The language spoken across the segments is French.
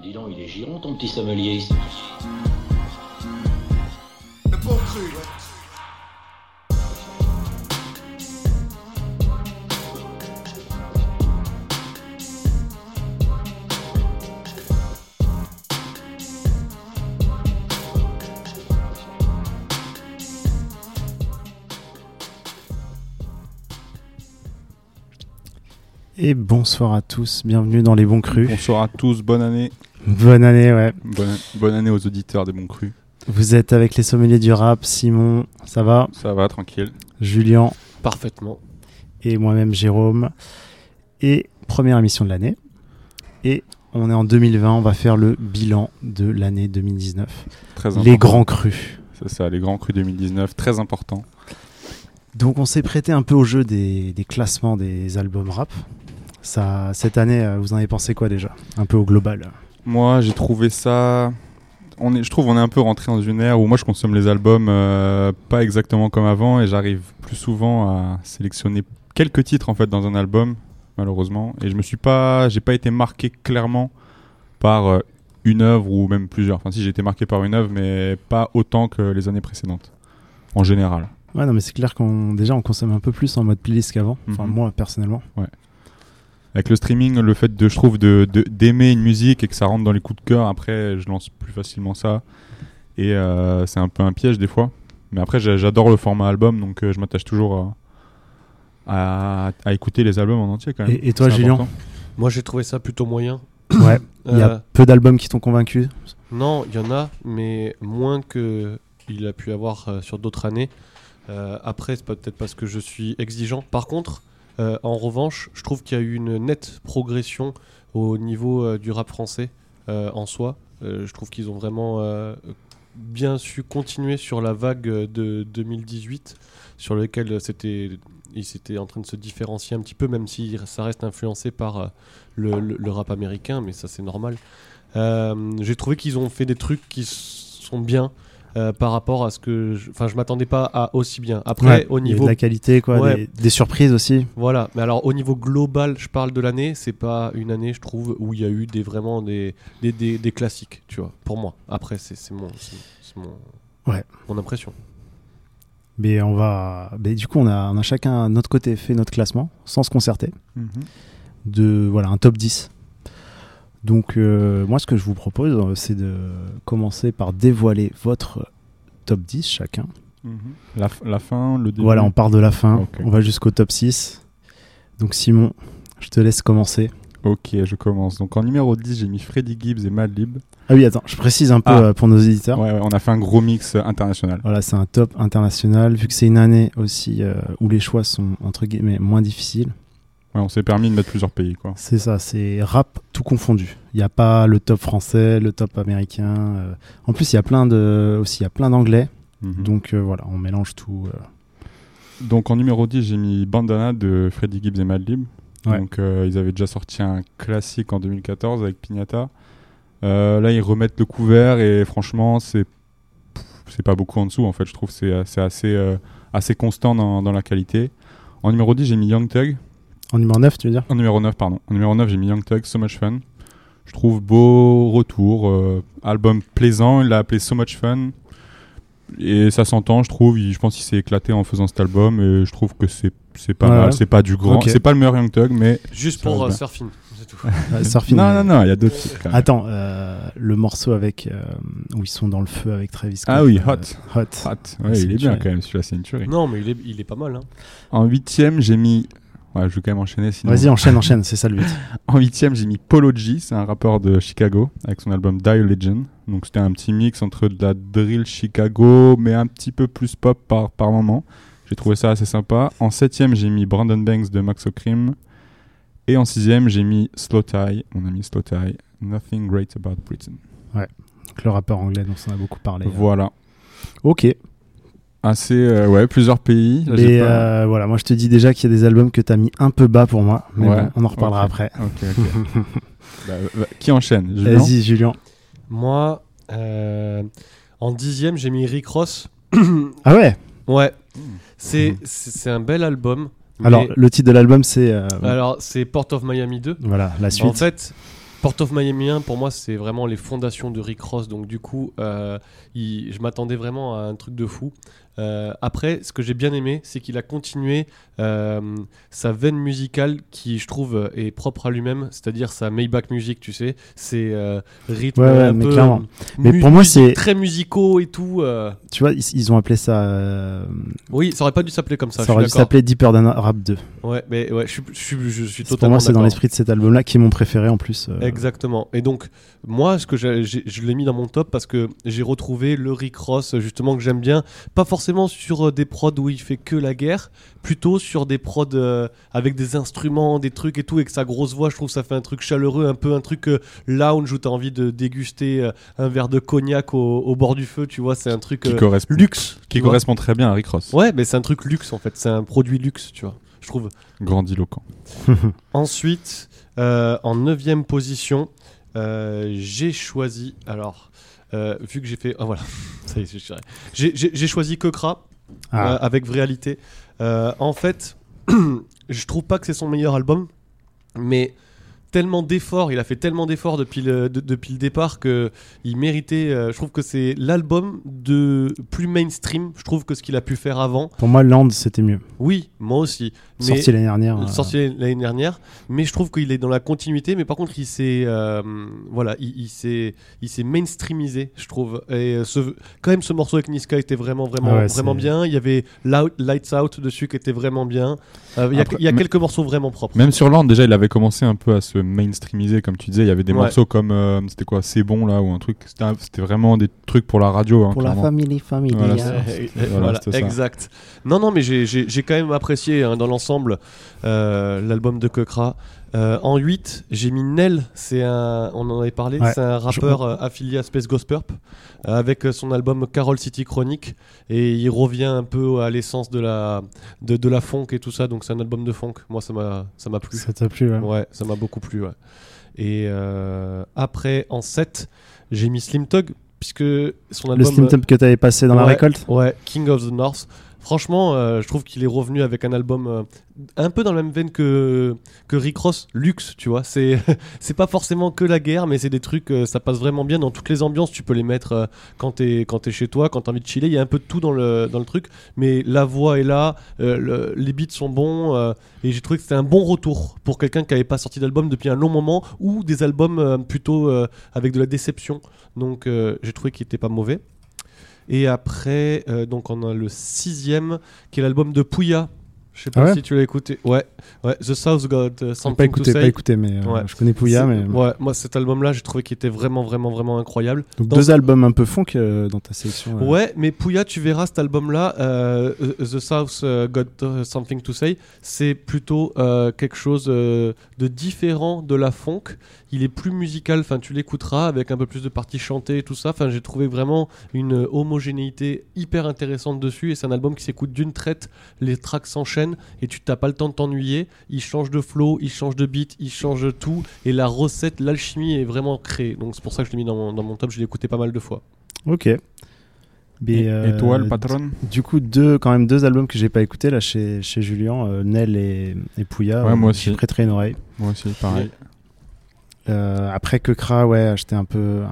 Dis donc, il est giron ton petit sommelier. Le bon cru, ouais. Et bonsoir à tous, bienvenue dans les bons crus. Bonsoir à tous, bonne année. Bonne année, ouais. Bonne année aux auditeurs des bons crus. Vous êtes avec les sommeliers du rap, Simon, ça va ? Ça va, tranquille. Julien. Parfaitement. Et moi-même, Jérôme. Et première émission de l'année. Et on est en 2020, on va faire le bilan de l'année 2019. Très important. Les grands crus. C'est ça, les grands crus 2019, très important. Donc on s'est prêté un peu au jeu des classements des albums rap. Ça, cette année, vous en avez pensé quoi déjà ? Un peu au global. Moi, j'ai trouvé ça... Je trouve qu'on est un peu rentré dans une ère où moi je consomme les albums pas exactement comme avant et j'arrive plus souvent à sélectionner quelques titres en fait dans un album, malheureusement. Et j'ai pas été marqué clairement par une œuvre ou même plusieurs. Enfin si, j'ai été marqué par une œuvre, mais pas autant que les années précédentes, en général. Ouais, non, mais c'est clair qu'on consomme un peu plus en mode playlist qu'avant. Enfin, moi, personnellement. Ouais. Avec le streaming, le fait je trouve d'aimer une musique et que ça rentre dans les coups de cœur, après, je lance plus facilement ça. Et c'est un peu un piège des fois. Mais après, j'adore le format album, donc je m'attache toujours à écouter les albums en entier quand même. Et toi, Julien ? Moi, j'ai trouvé ça plutôt moyen. Ouais. Il y a peu d'albums qui t'ont convaincu ? Non, il y en a, mais moins qu'il a pu avoir sur d'autres années. Après, c'est peut-être parce que je suis exigeant. Par contre, en revanche, je trouve qu'il y a eu une nette progression au niveau du rap français en soi. Je trouve qu'ils ont vraiment bien su continuer sur la vague de 2018, sur laquelle ils étaient en train de se différencier un petit peu, même si ça reste influencé par le rap américain, mais ça c'est normal. J'ai trouvé qu'ils ont fait des trucs qui sont bien. Par rapport à ce que je m'attendais pas à aussi bien. Après, ouais, au niveau il y a de la qualité, quoi, ouais. des surprises aussi. Voilà, mais alors au niveau global, je parle de l'année, c'est pas une année, je trouve, où il y a eu vraiment des classiques, tu vois, pour moi. Après, c'est mon impression. Mais du coup, on a chacun de notre côté fait notre classement, sans se concerter, un top 10. Donc moi ce que je vous propose c'est de commencer par dévoiler votre top 10 chacun. La fin, le début. Voilà, on part de la fin, okay. On va jusqu'au top 6. Donc Simon, je te laisse commencer. Ok, je commence. Donc en numéro 10, j'ai mis Freddie Gibbs et Madlib. Ah oui, attends, je précise un peu pour nos éditeurs. Ouais, on a fait un gros mix international. Voilà, c'est un top international, vu que c'est une année aussi où les choix sont entre guillemets moins difficiles. Ouais, on s'est permis de mettre plusieurs pays, quoi. C'est ça, c'est rap tout confondu. Il n'y a pas le top français, le top américain. En plus, il y a plein d'anglais. Donc voilà, on mélange tout. Donc en numéro 10, j'ai mis Bandana de Freddie Gibbs et Madlib. Ouais. Donc ils avaient déjà sorti un classique en 2014 avec Pignata. Là, ils remettent le couvert et franchement, c'est pas beaucoup en dessous. En fait, je trouve que c'est assez constant dans la qualité. En numéro 10, j'ai mis Young Thug. En numéro 9, tu veux dire ? En numéro 9, pardon. En numéro 9, j'ai mis Young Thug, So Much Fun. Je trouve beau retour. Album plaisant, il l'a appelé So Much Fun. Et ça s'entend, je trouve. Je pense qu'il s'est éclaté en faisant cet album. Et je trouve que c'est pas mal. C'est pas du grand. Okay. C'est pas le meilleur Young Thug, mais. Juste pour Surfing, c'est tout. Surfing. Non, il y a d'autres titres. Attends, le morceau avec où ils sont dans le feu avec Travis Scott. Ah oui, Hot. Ouais, il est bien quand même, celui-là, c'est une tuerie. Non, mais il est pas mal. Hein. En 8ème, j'ai mis. Ouais, je vais quand même enchaîner. Sinon... Vas-y, enchaîne, c'est ça le but. En 8ème, j'ai mis Polo G, c'est un rappeur de Chicago, avec son album Die Legend. Donc c'était un petit mix entre de la drill Chicago, mais un petit peu plus pop par moment. J'ai trouvé ça assez sympa. En 7ème, j'ai mis Brandon Banks de Max O'Crim. Et en 6ème, j'ai mis Slow Tie, mon ami Slow Tie, Nothing Great About Britain. Ouais, donc le rappeur anglais dont on a beaucoup parlé. Voilà. Ok. Assez, plusieurs pays. Là, mais voilà, moi je te dis déjà qu'il y a des albums que t'as mis un peu bas pour moi, mais bon, on en reparlera après. Ok. Qui enchaîne ? Julien ? Vas-y, Julien. Moi, en 10ème, j'ai mis Rick Ross. Ah ouais ? Ouais. C'est un bel album. Alors, le titre de l'album, c'est... Alors, c'est Port of Miami 2. Voilà, la suite. En fait, Port of Miami 1, pour moi, c'est vraiment les fondations de Rick Ross. Donc, du coup, je m'attendais vraiment à un truc de fou. Après, ce que j'ai bien aimé, c'est qu'il a continué sa veine musicale qui, je trouve, est propre à lui-même, c'est-à-dire sa Maybach music, tu sais, ses rythmes un mais peu clairement. Mais pour moi, c'est très musicaux et tout. Tu vois, ils ont appelé ça. Oui, ça aurait pas dû s'appeler comme ça. Ça aurait dû s'appeler Deeper Than Rap 2. Ouais, mais ouais, je suis totalement. Pour moi, c'est d'accord. dans l'esprit de cet album-là qui est mon préféré en plus. Exactement. Et donc, moi, ce que je l'ai mis dans mon top parce que j'ai retrouvé le Rick Ross, justement, que j'aime bien. Pas forcément sur des prods où il fait que la guerre, plutôt sur des prods avec des instruments, des trucs et tout, et que sa grosse voix, je trouve ça fait un truc chaleureux, un peu un truc lounge où t'as envie de déguster un verre de cognac au bord du feu, tu vois, c'est un truc luxe. Qui correspond très bien à Rick Ross. Ouais, mais c'est un truc luxe en fait, c'est un produit luxe, tu vois, je trouve. Grandiloquent. Ensuite, en 9ème position, j'ai choisi, alors, vu que j'ai fait, voilà, ça y est, j'ai choisi Kekra avec Réalité. En fait, je trouve pas que c'est son meilleur album, mais tellement d'efforts, il a fait tellement d'efforts depuis le départ que il méritait. Je trouve que c'est l'album de plus mainstream. Je trouve que ce qu'il a pu faire avant. Pour moi, Land, c'était mieux. Oui, moi aussi. Sorti l'année dernière. Sorti l'année dernière, mais je trouve qu'il est dans la continuité. Mais par contre, il s'est, voilà, il s'est mainstreamisé, je trouve. Et quand même, ce morceau avec Niska était vraiment bien. Il y avait Lights Out dessus qui était vraiment bien. Il y a quelques morceaux vraiment propres. Même sur Land, déjà, il avait commencé un peu à se mainstreamiser, comme tu disais. Il y avait des morceaux comme c'était quoi, C'est bon là, ou un truc. C'était vraiment des trucs pour la radio. Pour la famille. Voilà, exact. Non, mais j'ai quand même apprécié dans l'ensemble l'album de Kekra. En 8, j'ai mis Nel, on en avait parlé, c'est un rappeur affilié à Space Ghost Purp, avec son album Carol City Chronic, et il revient un peu à l'essence de la funk et tout ça, donc c'est un album de funk. Moi, ça m'a plu. Ça t'a plu, ouais. Ouais, ça m'a beaucoup plu, ouais. Et après, en 7, j'ai mis Slim Thug, puisque son album... Le Slim Thug que t'avais passé dans la récolte. Ouais, King of the North. Franchement, je trouve qu'il est revenu avec un album un peu dans la même veine que Rick Ross, luxe, tu vois. C'est pas forcément que la guerre, mais c'est des trucs, ça passe vraiment bien dans toutes les ambiances. Tu peux les mettre quand t'es chez toi, quand t'as envie de chiller. Il y a un peu de tout dans le truc, mais la voix est là, les beats sont bons, et j'ai trouvé que c'était un bon retour pour quelqu'un qui n'avait pas sorti d'album depuis un long moment, ou des albums plutôt avec de la déception. Donc j'ai trouvé qu'il était pas mauvais. Et après, donc on a le 6ème, qui est l'album de Pouya. Je sais pas si tu l'as écouté. Ouais. The South Got Something to Say. Pas écouté, mais je connais Pouya. Mais... Ouais, moi cet album-là, j'ai trouvé qu'il était vraiment incroyable. Donc deux albums un peu funk dans ta sélection. Ouais, mais Pouya, tu verras cet album-là, The South Got Something to Say, c'est plutôt quelque chose de différent de la funk. Il est plus musical, enfin tu l'écouteras avec un peu plus de parties chantées et tout ça. Enfin, j'ai trouvé vraiment une homogénéité hyper intéressante dessus, et c'est un album qui s'écoute d'une traite. Les tracks s'enchaînent et tu n'as pas le temps de t'ennuyer. Il change de flow, il change de beat, il change de tout, et la recette, l'alchimie est vraiment créée. Donc c'est pour ça que je l'ai mis dans mon top. Je l'ai écouté pas mal de fois. Ok. Et toi, le patron? Du coup, quand même deux albums que j'ai pas écoutés là chez Julien, Nel et Pouya. Ouais, moi aussi. J'ai prêté une oreille. Moi aussi, pareil. Après Kekra, ouais, j'étais un peu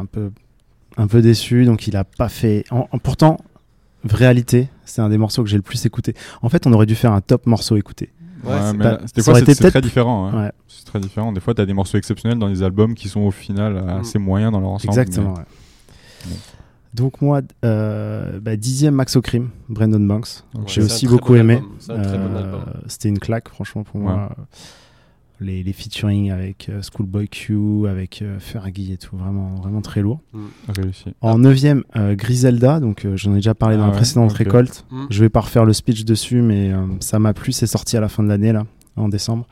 déçu, donc il a pas fait. Pourtant, Réalité, c'est un des morceaux que j'ai le plus écouté. En fait, on aurait dû faire un top morceau écouté. Ouais, mais des fois, c'est très différent. Hein. Ouais. C'est très différent. Des fois, t'as des morceaux exceptionnels dans des albums qui sont au final assez moyens dans leur ensemble. Exactement. Mais... Ouais. Donc moi, 10ème Max au Crime, Brandon Banks. Ouais, j'ai aussi beaucoup aimé. C'est un très bon album. C'était une claque, franchement, pour moi. Les featuring avec Schoolboy Q, avec Fergie et tout, vraiment très lourd. Réussi. En 9ème, Griselda, donc j'en ai déjà parlé dans la précédente récolte. Je vais pas refaire le speech dessus, mais ça m'a plu, c'est sorti à la fin de l'année, là, en décembre.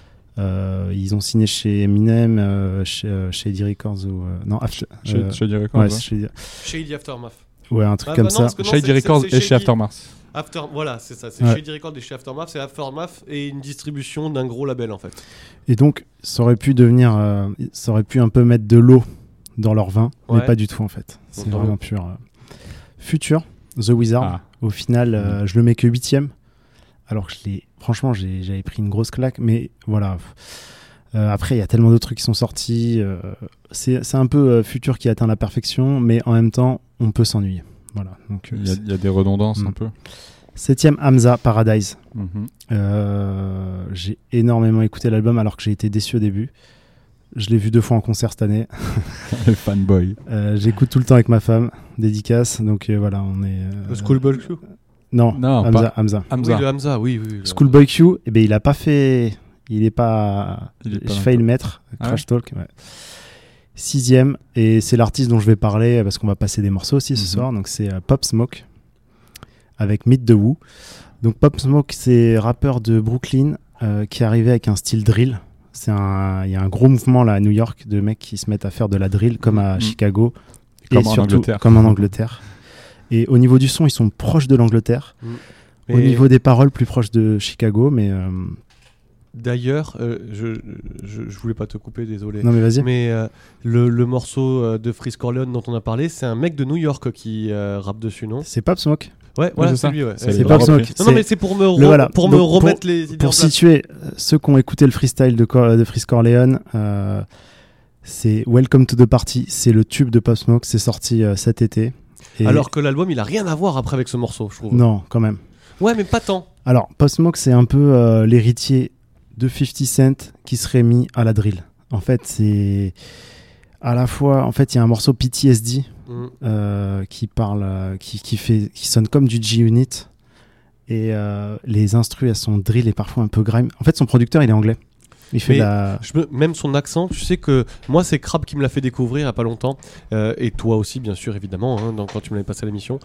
Ils ont signé chez Eminem, chez Shady Records ou Shady Records. Ouais, Shady Aftermath. Ouais, un truc comme ça. Shady Records et chez Aftermath. Voilà, c'est ça, c'est Shady Records et chez Aftermath, c'est Aftermath et une distribution d'un gros label en fait. Et donc, ça aurait pu un peu mettre de l'eau dans leur vin, mais pas du tout en fait. C'est vraiment pur. Future, The Wizard, au final, je le mets que 8ème, alors que franchement, j'avais pris une grosse claque, mais voilà. Après, il y a tellement d'autres trucs qui sont sortis. C'est un peu Future qui atteint la perfection, mais en même temps, on peut s'ennuyer. Voilà. Donc, il y a des redondances un peu. 7ème, Hamza, Paradise. Mm-hmm. J'ai énormément écouté l'album alors que j'ai été déçu au début. Je l'ai vu 2 fois en concert cette année. Le fanboy. J'écoute tout le temps avec ma femme, dédicace. Donc voilà, on est. Le Schoolboy Q. Non, Hamza. Oui, le Hamza, oui. Schoolboy Q, eh ben, il a pas fait. Il est pas. J'ai failli le mettre. Crash Talk. Ouais. 6ème, et c'est l'artiste dont je vais parler parce qu'on va passer des morceaux aussi ce soir. Donc c'est Pop Smoke avec Meet the Woo. Donc Pop Smoke, c'est rappeur de Brooklyn qui est arrivé avec un style drill. Il y a un gros mouvement là à New York de mecs qui se mettent à faire de la drill comme à Chicago comme et surtout Angleterre. Comme en Angleterre. Et au niveau du son, ils sont proches de l'Angleterre. Au niveau des paroles, plus proches de Chicago, mais d'ailleurs, je voulais pas te couper, désolé. Non mais vas-y. Mais le morceau de Freeze Corleone dont on a parlé, c'est un mec de New York qui rappe dessus, non ? C'est Pop Smoke. Ouais, voilà, c'est ça. lui, ouais. C'est Pop Smoke. Non, mais c'est pour me remettre les idées pour en place. situer ceux qui ont écouté le freestyle de Freeze Corleone, c'est Welcome to the Party, c'est le tube de Pop Smoke, c'est sorti cet été. Et alors que l'album, il a rien à voir après avec ce morceau, je trouve. Non, quand même. Ouais, mais pas tant. Alors, Pop Smoke, c'est un peu l'héritier de 50 Cent qui serait mis à la drill. En fait, c'est à la fois, en fait, il y a un morceau PTSD qui parle, qui sonne comme du G-Unit, et les instrus, elles sont drill et parfois un peu grime. En fait, son producteur, il est anglais. Il fait même son accent, tu sais que moi c'est Crab qui me l'a fait découvrir il n'y a pas longtemps, et toi aussi bien sûr évidemment, hein, quand tu me l'avais passé à l'émission.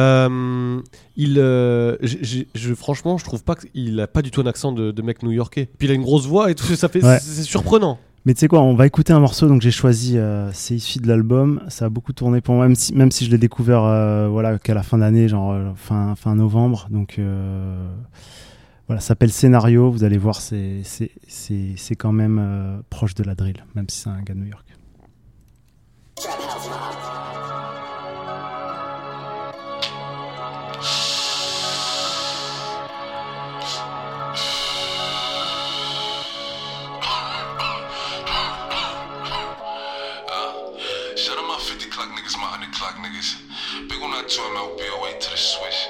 Franchement je trouve pas qu'il a pas du tout un accent de mec new-yorkais. Puis il a une grosse voix et tout, ça fait c'est surprenant. Mais tu sais quoi, on va écouter un morceau, donc j'ai choisi, c'est issu de l'album, ça a beaucoup tourné pour moi, même si je l'ai découvert voilà, qu'à la fin d'année, genre fin novembre, donc voilà, ça s'appelle Scénario, vous allez voir, c'est quand même proche de la drill, même si c'est un gars de New York. Shout out my 50 clock niggas, my 100 clock niggas. Big on that tour, man, we'll be away to the switch.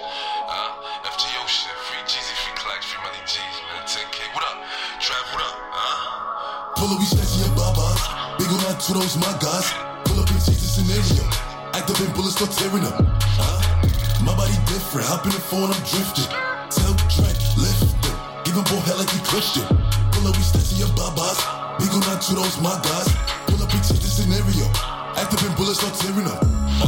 FTO shit, free Jeezy, free Clocks, free Melly G's, man. 10K, what up? Trav, what up? Pull up, we snatching your babas. Big on that tour, those my guys. Pull up and change the scenario. Act up and bullets start tearing up. My body different, hop in the phone, I'm drifting. Tell Drake, lift it. Give him both head like he Christian. Pull up, we snatching your babas. Big on that tour, those my guys. Pull up and change the scenario. Act up and bullets start tearing up.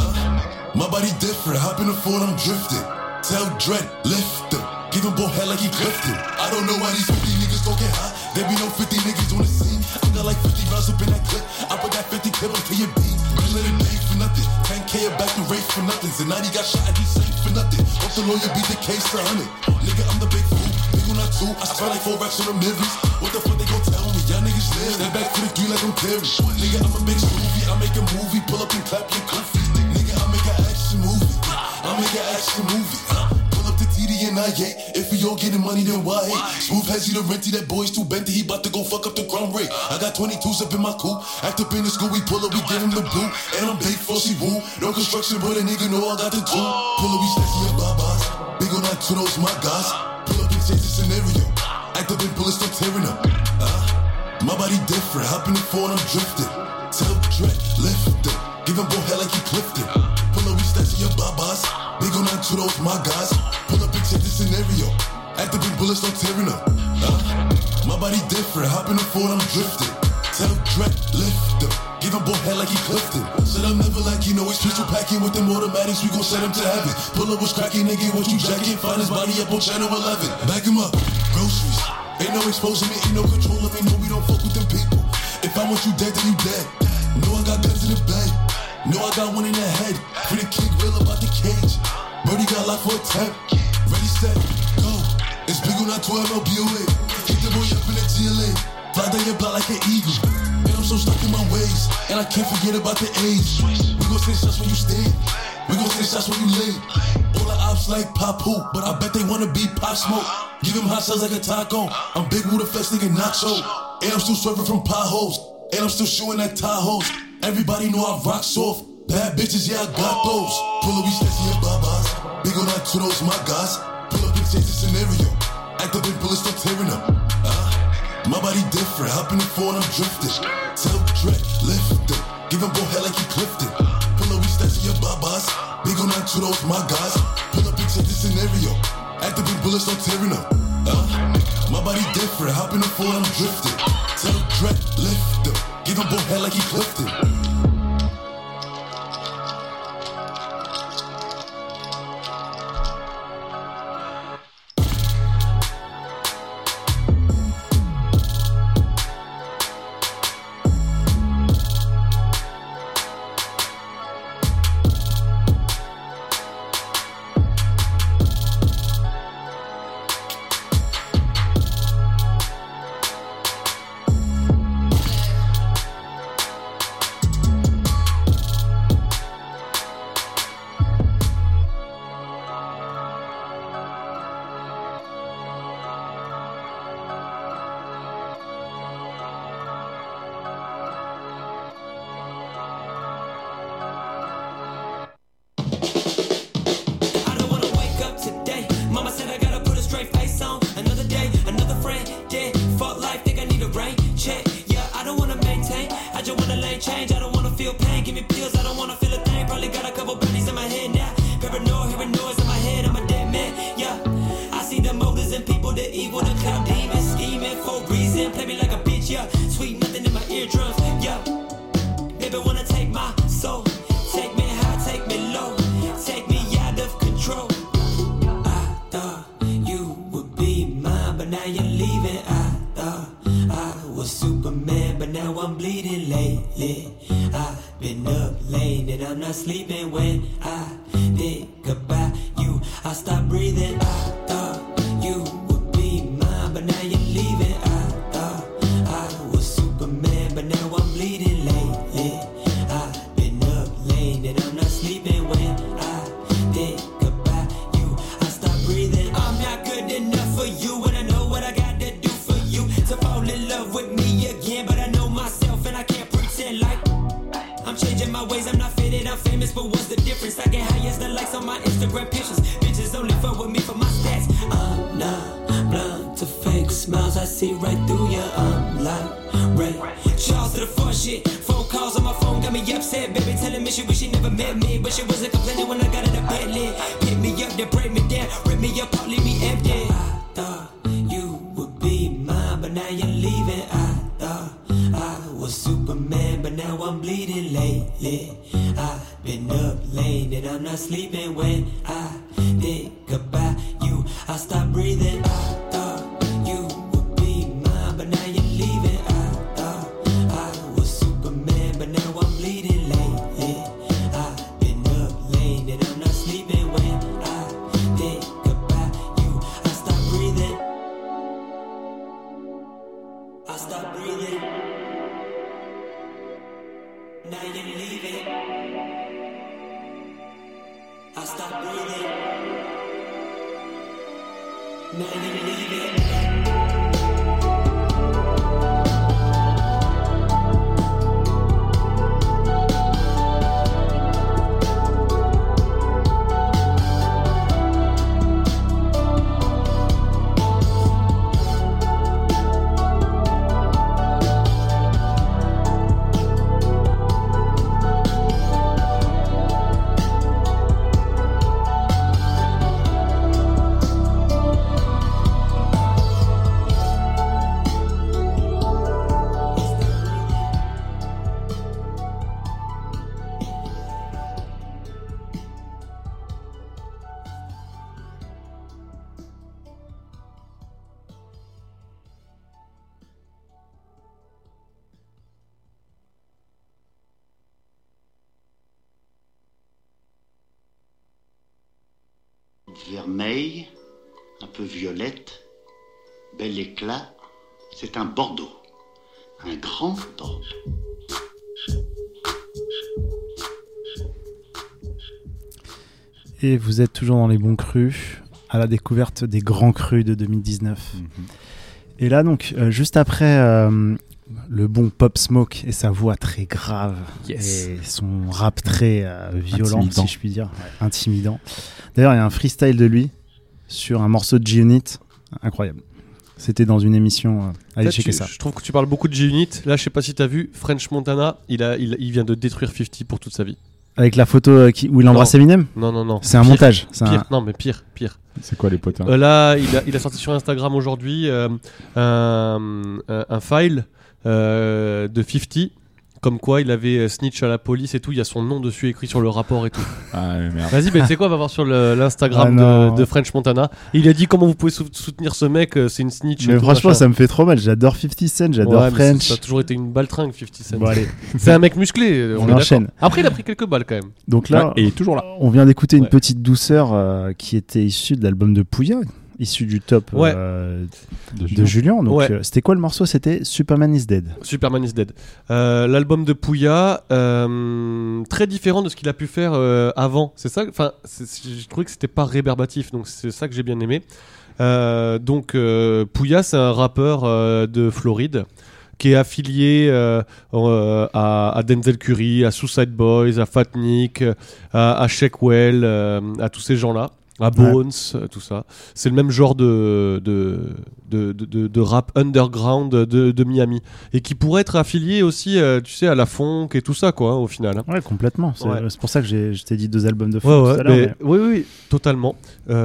My body different, hop in the phone, I'm drifting. Tell Dredd, lift him. Give him both head like he Clifton. I don't know why these 50 niggas don't get high. There be no 50 niggas on the scene. I got like 50 rounds up in that clip. I put that 50 clip onto your beat. You let it pay for nothing. 10K back to race for nothing. Zanati got shot and he safe for nothing. Off the lawyer beat the case to 100. Nigga, I'm the big fool. Big on that two. I spent like 4 racks on the Mivis. What the fuck they gon' tell me? Y'all niggas live. Step back to the 3 like I'm Terry. Nigga, I'm a big movie. I make a movie. Pull up and clap your goofies. Nigga, I make an action movie. I make an action movie. Pull up the TD and I8. If we all getting money, then why hate? Smooth has he the renty, that boy's too benty. He bout to go fuck up the ground rate. I got 22s up in my coupe. Act up in the school, we pull up, we give him the boot. And I'm big fussy woo. No construction, but a nigga know I got the tool. Pull up, we snatching your babas. Big on that to those my guys. Pull up and change the scenario. Act up and bullets start tearing up. My body different, hop in the phone, I'm drifting. Tell Dredd, lift it. Give him both head like he Clifton. Pull up, we snatching your babas. Big on that to those my guys. Pull up and check the scenario. Act up and bullets start tearing up. My body different, hop in the phone, I'm drifting. Tell Dredd, lift him. Give him both head like he Clifton. Said I'm never like you know, he's pistol packing with them automatics. We gon' send him to heaven. Pull up was cracking, nigga, what you jacking? Find his body up on channel 11. Back him up, groceries. Ain't no exposing me, ain't no control of me. No, we don't fuck with them people. If I want you dead, then you dead. No, I got guns in the bed. No, I got one in the head. For the king, real about the cage. Birdie got locked for a 10. Ready, set, go. It's big on that 12 LBOA. Hit the boy up in the GLA. Fly down your block like an eagle. And I'm so stuck in my ways. And I can't forget about the age. We gon' send shots when you stand. We gon' send shots when you lay. All the ops like Pop Who, but I bet they wanna be Pop Smoke. Give him hot sauce like a taco. I'm big with a flex nigga nacho. And I'm still swerving from potholes. And I'm still shooting at Tahoes. Everybody know I rock soft. Bad bitches, yeah, I got those. Pull up, we sexy and babas. Big on that to those, my guys. Pull up and change the scenario. Act up and bullets start tearing up. My body different. Hop in the phone, I'm drifting. Tell Drake, lift it. Give him go head like he Clifton. Pull up, we sexy and babas. Big on that to those, my guys. Pull up and change the scenario. Act up and bullets start tearing up. My body different. Hop in the phone, I'm drifting. Tell Drake, lift it. Give him go head like he Clifton. Vermeil, un peu violette, bel éclat, c'est un Bordeaux, un grand Bordeaux. Et vous êtes toujours dans les bons crus, à la découverte des grands crus de 2019. Et là, donc, juste après, le bon Pop Smoke et sa voix très grave Yes. et son rap très violent, Intimidant. si je puis dire, intimidant. D'ailleurs, il y a un freestyle de lui sur un morceau de G-Unit, incroyable. C'était dans une émission, allez Là, checker ça. Je trouve que tu parles beaucoup de G-Unit. Là, je sais pas si t'as vu, French Montana, il vient de détruire 50 pour toute sa vie. Avec la photo où il embrasse Eminem. Non. C'est un Pire, montage. C'est Pire, un... non mais pire. C'est quoi les potins Là, il a sorti sur Instagram aujourd'hui un file de 50, comme quoi il avait snitch à la police et tout. Il y a son nom dessus écrit sur le rapport et tout. Ah merde. Vas-y, tu sais quoi, va voir sur l'Instagram Ah, non. de French Montana. Il a dit comment vous pouvez soutenir ce mec, c'est une snitch. Mais et tout, franchement, machin. ça me fait trop mal. J'adore 50 Cent, j'adore Ouais, mais French. ça a toujours été une baltringue, 50 Cent. Bon, allez. C'est un mec musclé, On est enchaîne. d'accord. Après, il a pris quelques balles quand même. Donc là, Ouais, et il est toujours là. on vient d'écouter une Ouais. petite douceur qui était issue de l'album de Pouya, issu du top Ouais. de Julien. Donc, Ouais. c'était quoi le morceau? C'était Superman is Dead. Superman is Dead. L'album de Pouya, très différent de ce qu'il a pu faire avant. C'est ça. Enfin, j'ai trouvé que c'était pas rébarbatif, donc c'est ça que j'ai bien aimé. Donc Pouya, c'est un rappeur de Floride qui est affilié à Denzel Curry, à Suicide Boys, à Fat Nick, à Shackwell, à tous ces gens-là. À Bones, tout ça. C'est le même genre de rap underground de Miami. Et qui pourrait être affilié aussi, tu sais, à la funk et tout ça, quoi, hein, au final. Hein. Ouais, complètement. C'est Ouais. c'est pour ça que je t'ai dit 2 albums de funk Ouais, tout à l'heure. mais- oui, totalement.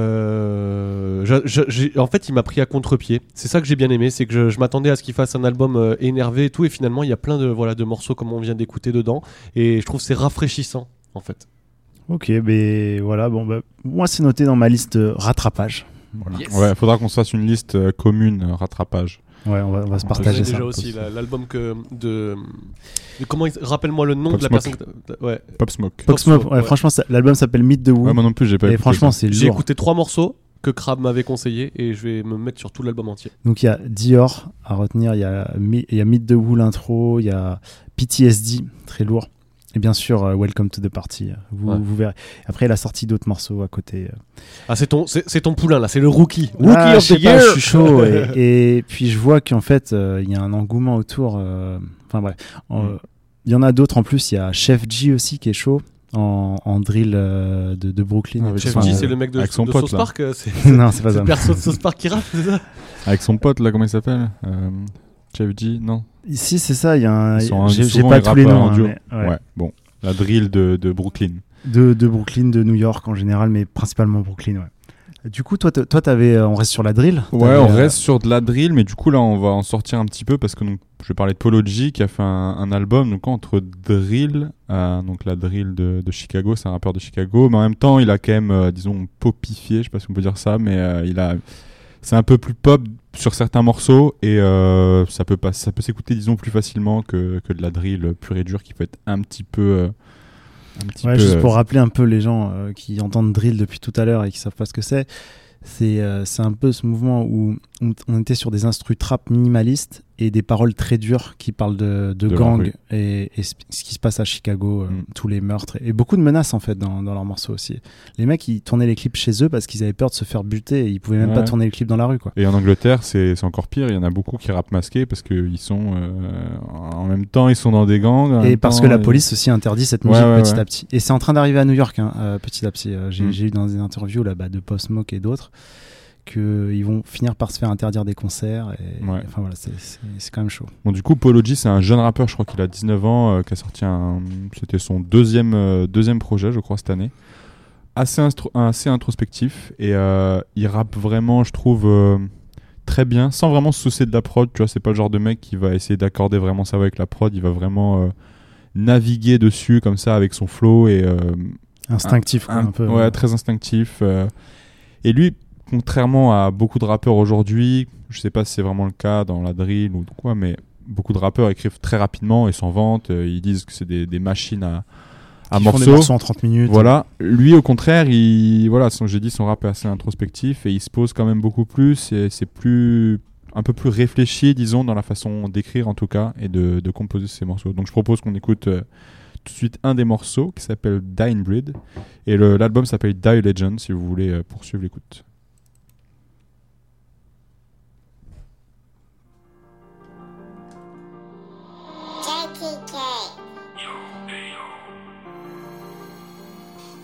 En fait, il m'a pris à contre-pied. C'est ça que j'ai bien aimé, c'est que je m'attendais à ce qu'il fasse un album énervé et tout, et finalement, il y a plein de morceaux comme on vient d'écouter dedans, et je trouve que c'est rafraîchissant, en fait. Ok, mais voilà. Bon, bah, moi, c'est noté dans ma liste rattrapage. Voilà. Yes. Ouais, faudra qu'on se fasse une liste commune rattrapage. Ouais, on va se J'ai partager ça. déjà aussi l'album de comment rappelle-moi le nom Pop de la Smoke. personne. Ouais. Pop Smoke. Pop Smoke, Smoke, ouais, ouais. franchement, l'album s'appelle Meet the Who. Ouais, moi non plus, j'ai pas et écouté franchement, ça. c'est J'ai lourd. écouté 3 morceaux que Crab m'avait conseillé et je vais me mettre sur tout l'album entier. Donc il y a Dior à retenir, il y a Meet the Who l'intro, il y a PTSD, très lourd. Et bien sûr, Welcome to the Party, vous verrez. Après, il a sorti d'autres morceaux à côté. Ah, c'est ton poulin là, c'est le rookie. Ah, Rookie je of sais the pas, year. je suis chaud. et puis je vois qu'en fait, il y a un engouement autour. Enfin bref. Il y en a d'autres en plus. Il y a Chef G aussi qui est chaud en drill de Brooklyn. Ah oui, Chef Enfin, G, c'est le mec de avec son de pote, South là. Park. C'est Non, c'est pas c'est ça. le perso de South Park qui rappe, c'est ça? Avec son pote, là, comment il s'appelle Chef G, non Ici, c'est ça. Il y a un. Ils sont J'ai souvent, pas ils tous les rappent noms. en hein, duo. mais, ouais. Ouais, bon. La drill de Brooklyn. De Brooklyn, de New York en général, mais principalement Brooklyn. Ouais. Du coup, toi, on reste sur la drill. Ouais, T'avais, on reste sur de la drill, mais du coup, là, on va en sortir un petit peu parce que donc, je vais parler de Polo G qui a fait un album donc, entre drill, donc la drill de Chicago, c'est un rappeur de Chicago, mais en même temps, il a quand même, disons, popifié, je sais pas si on peut dire ça, mais c'est un peu plus pop sur certains morceaux et ça peut s'écouter, disons, plus facilement que de la drill pure et dure qui peut être un petit peu. Ouais, juste pour rappeler un peu les gens qui entendent drill depuis tout à l'heure et qui savent pas ce que c'est un peu ce mouvement où on était sur des instrus trap minimalistes et des paroles très dures qui parlent de la gang rue. et ce qui se passe à Chicago, tous les meurtres et beaucoup de menaces en fait dans leurs morceaux aussi. Les mecs ils tournaient les clips chez eux parce qu'ils avaient peur de se faire buter et ils pouvaient même pas tourner les clips dans la rue quoi. Et en Angleterre c'est encore pire, il y en a beaucoup qui rappent masqués parce qu'ils sont en même temps ils sont dans des gangs en Et même parce temps, que la police aussi interdit cette musique petit à petit. Et c'est en train d'arriver à New York petit à petit. J'ai eu dans des interviews là-bas de Pop Smoke et d'autres qu'ils vont finir par se faire interdire des concerts. Et, enfin voilà, c'est quand même chaud. Bon, du coup, Polo G, c'est un jeune rappeur, je crois qu'il a 19 ans, qui a sorti c'était son deuxième projet, je crois, cette année. Assez introspectif et il rappe vraiment, je trouve, très bien, sans vraiment se soucier de la prod. Tu vois, c'est pas le genre de mec qui va essayer d'accorder vraiment sa voix avec la prod. Il va vraiment naviguer dessus comme ça avec son flow et instinctif, quoi, un peu. Ouais, très instinctif. Et lui, contrairement à beaucoup de rappeurs aujourd'hui, je sais pas si c'est vraiment le cas dans la drill ou quoi, mais beaucoup de rappeurs écrivent très rapidement et s'en vantent. Ils disent que c'est des machines à morceaux. Font des morceaux en 30 minutes. Voilà. Lui, au contraire, j'ai dit, son rap est assez introspectif et il se pose quand même beaucoup plus. Et c'est un peu plus réfléchi, disons, dans la façon d'écrire en tout cas et de composer ses morceaux. Donc je propose qu'on écoute tout de suite un des morceaux qui s'appelle Dying Breed et l'album s'appelle Die Legend si vous voulez poursuivre l'écoute.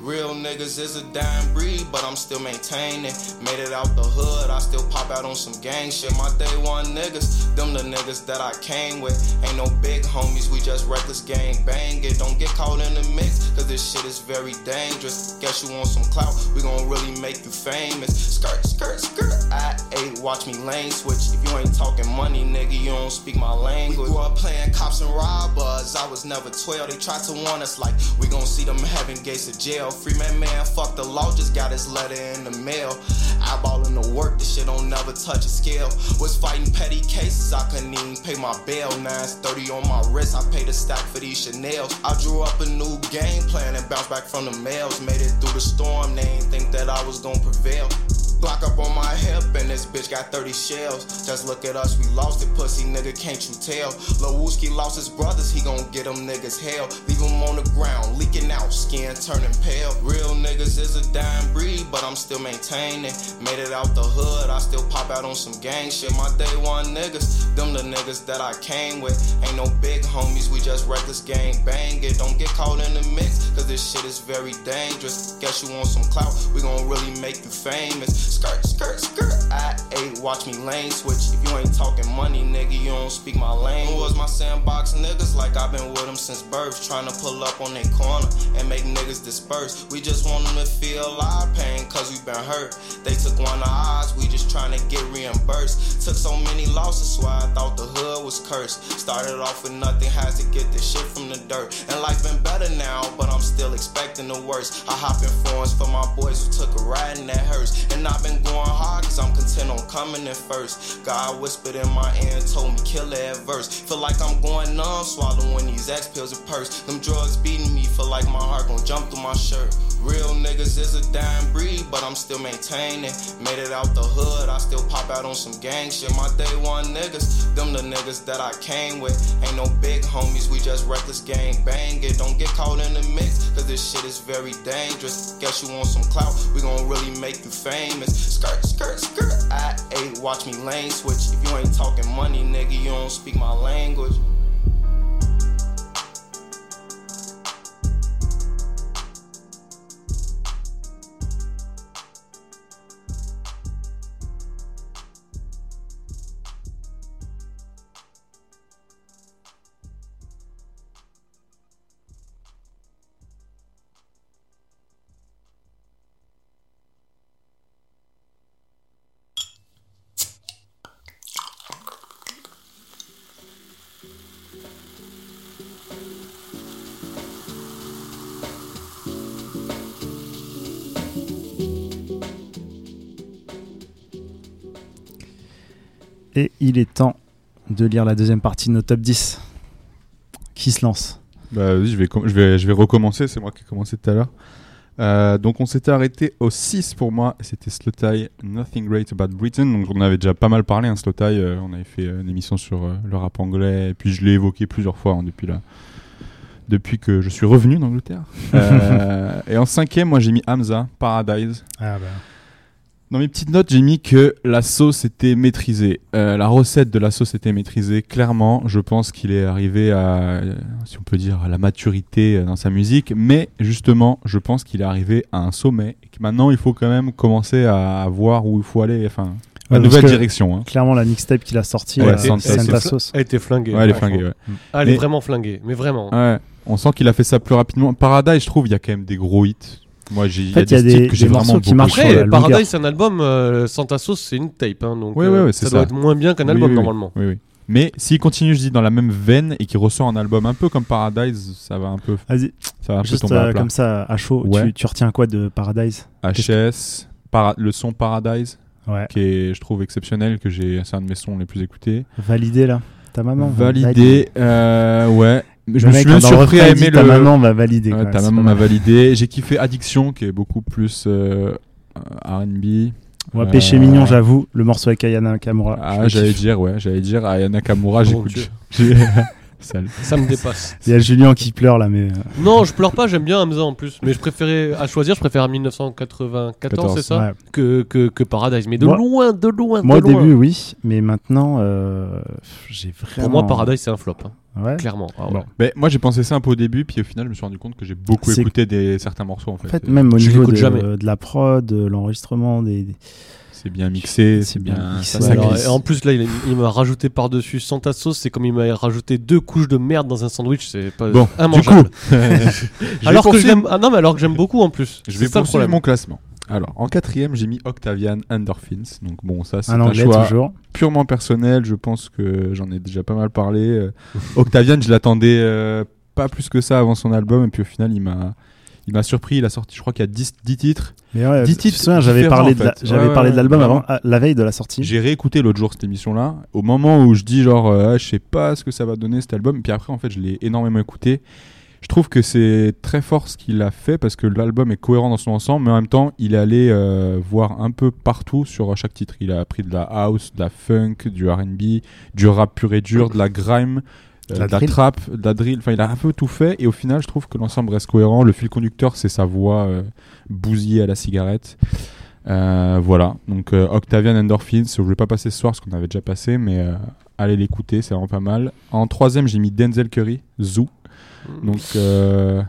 Real niggas is a dying breed, but I'm still maintaining. Made it out the hood, I still pop out on some gang shit. My day one niggas, them the niggas that I came with. Ain't no big homies, we just reckless gang banging. Don't get caught in the mix, cause this shit is very dangerous. Guess you want some clout, we gon' really make you famous. Skirt, skirt, skirt, I ate, watch me lane switch. If you ain't talking money, nigga, you don't speak my language. We grew up playing cops and robbers, I was never 12. They tried to warn us like, we gon' see them heaven gates of jail. Free man, fuck the law, just got his letter in the mail. Eyeballing the work, this shit don't never touch a scale. Was fighting petty cases, I couldn't even pay my bail. Now it's 30 on my wrist, I paid a stack for these Chanels. I drew up a new game plan and bounced back from the mails. Made it through the storm, they ain't think that I was gonna prevail. Block up on my hip and this bitch got 30 shells. Just look at us, we lost it, pussy nigga, can't you tell? Lil Wooski lost his brothers, he gon' get them niggas hell. Leave him on the ground, leaking out, skin turning pale. Real niggas is a dying breed, but I'm still maintaining. Made it out the hood, I still pop out on some gang shit. My day one niggas, them the niggas that I came with. Ain't no big homies, we just reckless gang banging. Don't get caught in the mix, cause this shit is very dangerous. Guess you want some clout, we gon' really make you famous. Skirt, skirt, skirt, I ate, watch me lane switch. If you ain't talking money, nigga, you don't speak my language. Who was my sandbox niggas? Like I've been with them since birth. Trying to pull up on their corner and make niggas disperse. We just want them to feel our pain, cause we been hurt. They took one of ours, we just trying to get reimbursed. Took so many losses, so I thought the hood was cursed. Started off with nothing, had to get this shit from the dirt. And life been better now, but I'm still expecting the worst. I hop in forums for my boys who took a ride in that hearse. And I've been going hard, cause I'm content on coming in first. God whispered in my ear and told me kill it at verse. Feel like I'm going numb, swallowing these X pills and purse. Them drugs beating me, feel like my heart gon' jump through my shirt. Real niggas is a dying breed, but I'm still maintaining. Made it out the hood, I still pop out on some gang shit. My day one niggas, them the niggas that I came with. Ain't no big homies, we just reckless gang banging. Don't get caught in the mix, cause this shit is very dangerous. Guess you want some clout, we gon' really make you famous. Skirt, skirt, skirt, I ate, watch me lane switch. If you ain't talking money, nigga, you don't speak my language. Et il est temps de lire la deuxième partie de nos top 10. Qui se lance ? Bah vas-y, je vais recommencer, c'est moi qui ai commencé tout à l'heure. Donc on s'était arrêté au 6 pour moi, c'était Slowthai, Nothing Great About Britain. Donc on avait déjà pas mal parlé, hein, Slowthai, on avait fait une émission sur le rap anglais, et puis je l'ai évoqué plusieurs fois depuis que je suis revenu d'Angleterre. Et en 5e, moi j'ai mis Hamza, Paradise. Ah bah... Dans mes petites notes, j'ai mis que la sauce était maîtrisée. La recette de la sauce était maîtrisée. Clairement, je pense qu'il est arrivé à, si on peut dire, à la maturité dans sa musique. Mais justement, je pense qu'il est arrivé à un sommet. Et que maintenant, il faut quand même commencer à voir où il faut aller. Enfin, la nouvelle direction. Hein. Clairement, la mixtape qu'il a sortie, Santa Sauce. Elle était flinguée. Ouais, elle est flinguée, ouais. Ah, elle est vraiment flinguée. Mais vraiment. Ouais. On sent qu'il a fait ça plus rapidement. Paradise, je trouve, il y a quand même des gros hits. Moi, il y a des titres que j'ai vraiment qui marchent. Après, Paradise, c'est un album. Santa Sauce, c'est une tape. Hein, donc ça doit être moins bien qu'un album normalement. Oui. Mais s'il continue, je dis, dans la même veine et qu'il ressort un album un peu comme Paradise, ça va un peu. Vas-y. Ça va un juste peu tomber à plat. Comme ça, à chaud, tu retiens quoi de Paradise ? HS, le son Paradise, qui est, je trouve, exceptionnel, c'est un de mes sons les plus écoutés. Validé là, ta maman. Validé, ouais. Je me suis même surpris à aimer ta maman m'a validé. Ouais, ta maman m'a validé. J'ai kiffé Addiction, qui est beaucoup plus R&B. Moi, Péché Mignon, j'avoue, le morceau avec Aya Nakamura. Ah, j'allais dire Aya Nakamura, j'écoute. Ça me dépasse. Il y a Julien qui pleure là, mais. Non, je pleure pas, j'aime bien Hamza en plus. Mais je préfère 1994, c'est ça, que Paradise. Mais de loin. Moi, au début, oui, mais maintenant, j'ai vraiment. Pour moi, Paradise, c'est un flop. Hein. Ouais. Clairement. Ah ouais. Bon. Mais moi j'ai pensé ça un peu au début, puis au final je me suis rendu compte que j'ai beaucoup C'est- écouté certains morceaux en fait. En fait, même au Je niveau l'écoute jamais. de la prod, de l'enregistrement, C'est bien mixé, C'est c'est bien bien. mixé. ça Ouais, Alors, glisse. et en plus là il m'a rajouté par-dessus sans ta sauce, c'est comme il m'a rajouté 2 couches de merde dans un sandwich, c'est pas Bon, du immangeable. coup, je alors vais que j'aime alors que j'aime beaucoup en plus. Je C'est vais ça le poursuivre problème. mon classement. Alors, en 4ème, j'ai mis Octavian Endorphins. Donc bon, ça c'est un un anglais choix toujours. purement personnel. Je pense que j'en ai déjà pas mal parlé. Octavian, je l'attendais pas plus que ça avant son album. Et puis au final, il m'a surpris. Il a sorti, je crois qu'il y a 10 titres. Mais ouais, 10 tu te titres souviens, j'avais différents, parlé en fait. j'avais Ouais, parlé de ouais, l'album vraiment. avant, la veille de la sortie. J'ai réécouté l'autre jour cette émission-là. Au moment où je dis genre, je sais pas ce que ça va donner cet album. Puis après, en fait, je l'ai énormément écouté. Je trouve que c'est très fort ce qu'il a fait parce que l'album est cohérent dans son ensemble, mais en même temps, il est allé voir un peu partout sur chaque titre. Il a pris de la house, de la funk, du R&B, du rap pur et dur, de la grime, de la drill. trap, de la drill. Enfin, il a un peu tout fait et au final, je trouve que l'ensemble reste cohérent. Le fil conducteur, c'est sa voix bousillée à la cigarette. Voilà. Donc, Octavian Endorphins, je ne vais pas passer ce soir parce qu'on avait déjà passé, mais allez l'écouter, c'est vraiment pas mal. En 3ème, j'ai mis Denzel Curry, Zoo. Donc, là,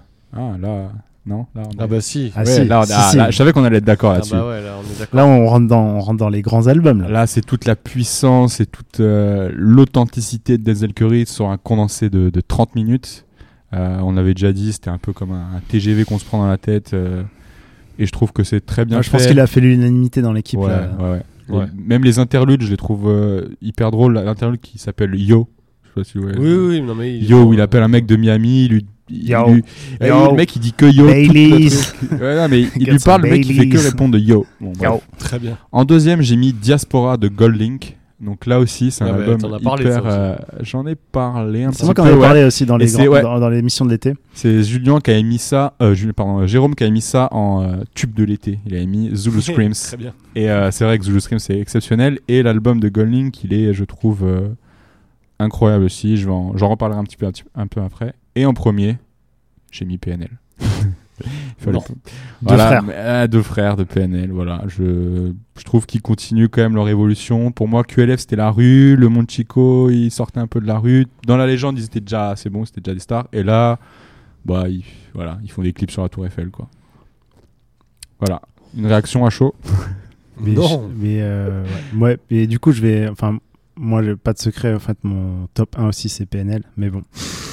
non, là, on Ah bah si. Ah, ouais, si, là, si. là, je savais qu'on allait être d'accord Ah là-dessus. bah ouais, là on est d'accord. Là, on rentre dans les grands albums. Là. Là, c'est toute la puissance et toute l'authenticité de Denzel Curry sur un condensé de 30 minutes. On avait déjà dit, c'était un peu comme un TGV qu'on se prend dans la tête. Et je trouve que c'est très bien Moi, fait. je pense qu'il a fait l'unanimité dans l'équipe. Ouais, là. ouais. Ouais. Même les interludes, je les trouve hyper drôles. L'interlude qui s'appelle Yo. Je sais pas si vous voyez. Oui, non mais Yo, où il appelle un mec de Miami, Yo. le mec il dit que yo. Baileys. toute la truc. Ouais, non, mais il Get lui some parle, le mec il fait que Baileys. répondre de yo. Bon, bref. Yo. Très bien. En 2ème, j'ai mis Diaspora de Goldlink. Donc là aussi, c'est un Ah bah, album t'en as parlé, hyper. ça j'en ai parlé un petit C'est moi peu. qui en ai ouais. parlé aussi dans Et c'est- ouais. dans l'émission de l'été. C'est Julien qui a mis ça. Jérôme qui a mis ça en tube de l'été. Il a mis Zulu Screams. Très bien. Et c'est vrai que Zulu Screams c'est exceptionnel. Et l'album de Goldlink, il est, je trouve, incroyable aussi. J'en reparlerai un peu après. Et en premier, j'ai mis PNL. Il fallait Non. pas- Deux Voilà, frères. mais, deux frères de PNL. Voilà. Je trouve qu'ils continuent quand même leur évolution. Pour moi, QLF c'était la rue. Le Monde Chico, ils sortaient un peu de la rue. Dans la légende, ils étaient déjà, c'est bon, c'était déjà des stars. Et là, bah, ils font des clips sur la Tour Eiffel, quoi. Voilà. Une réaction à chaud. Mais Non. ouais. Et du coup, moi, j'ai pas de secret. En fait, mon top 1 aussi, c'est PNL. Mais bon.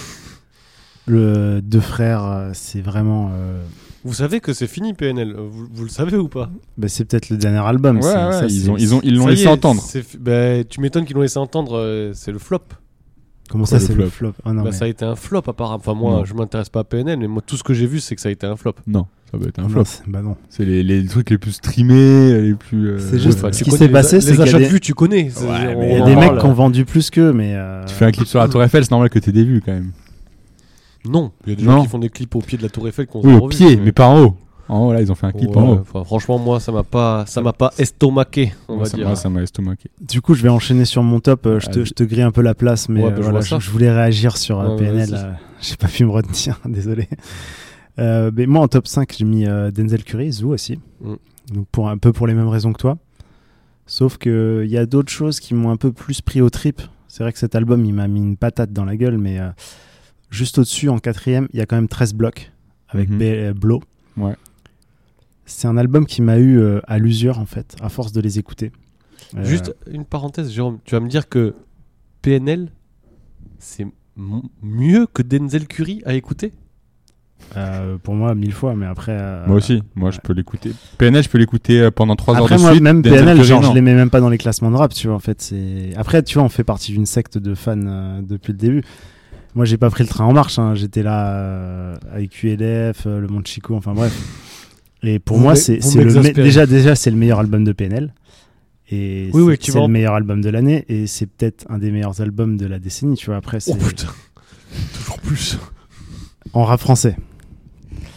Le Deux Frères, c'est vraiment. Vous savez que c'est fini PNL, vous le savez ou pas? C'est peut-être le dernier album. Ouais, c'est- ouais, ça, ils c'est- l'ont Ça y laissé est, entendre. bah, tu m'étonnes qu'ils l'ont laissé entendre, c'est le flop. Comment Quoi, ça, le c'est flop le flop? Ah, non, Bah, mais- ça a été un flop apparemment. Enfin moi, Non. je m'intéresse pas à PNL, mais moi tout ce que j'ai vu c'est que ça a été un flop. Non, ça va être un non, flop. bah non. C'est les trucs les plus streamés, les plus. C'est juste Enfin, ce tu qui connais s'est les passé, c'est les qu'il y a achats de des- vues, tu connais. Ouais, mais Il y a on des en mecs parle. qui ont vendu plus qu'eux, mais. Tu fais un clip sur la Tour Eiffel, c'est normal que t'aies des vues quand même. Non, il y a des Non. gens qui font des clips au pied de la Tour Eiffel qu'on Oui, se au revu, pied, mais pas en haut. En haut, là, ils ont fait un clip Ouais, en haut. enfin, franchement, moi, ça m'a pas estomaqué, on va dire. Moi, ça m'a estomaqué. Du coup, je vais enchaîner sur mon top. Je Vas-y. te grille un peu la place, mais Ouais, bah, je voilà, vois ça. je voulais réagir sur Ouais, PNL. vas-y. J'ai pas pu me retenir, désolé. Mais moi, en top 5, j'ai mis Denzel Curry, Zoo aussi. Mm. Donc un peu pour les mêmes raisons que toi. Sauf qu'il y a d'autres choses qui m'ont un peu plus pris au trip. C'est vrai que cet album, il m'a mis une patate dans la gueule, mais juste au-dessus, en 4ème, il y a quand même 13 blocs avec Blow. Ouais. C'est un album qui m'a eu à l'usure, en fait, à force de les écouter. Juste une parenthèse, Jérôme, tu vas me dire que PNL, c'est mieux que Denzel Curry à écouter? Pour moi, 1000 fois, mais après. Moi aussi, moi je peux l'écouter. PNL, je peux l'écouter pendant 3 heures Après, de moi, suite. même Denzel PNL, Curry, genre, non. je les mets même pas dans les classements de rap, tu vois. En fait, c'est. Après, tu vois, on fait partie d'une secte de fans depuis le début. Moi, j'ai pas pris le train en marche. Hein. J'étais là avec QLF, Le Monde Chico, enfin bref. Et pour moi, c'est déjà c'est le meilleur album de PNL. Et Oui, c'est le meilleur album de l'année. Et c'est peut-être un des meilleurs albums de la décennie, tu vois. Après, c'est Oh putain, toujours plus. en rap français.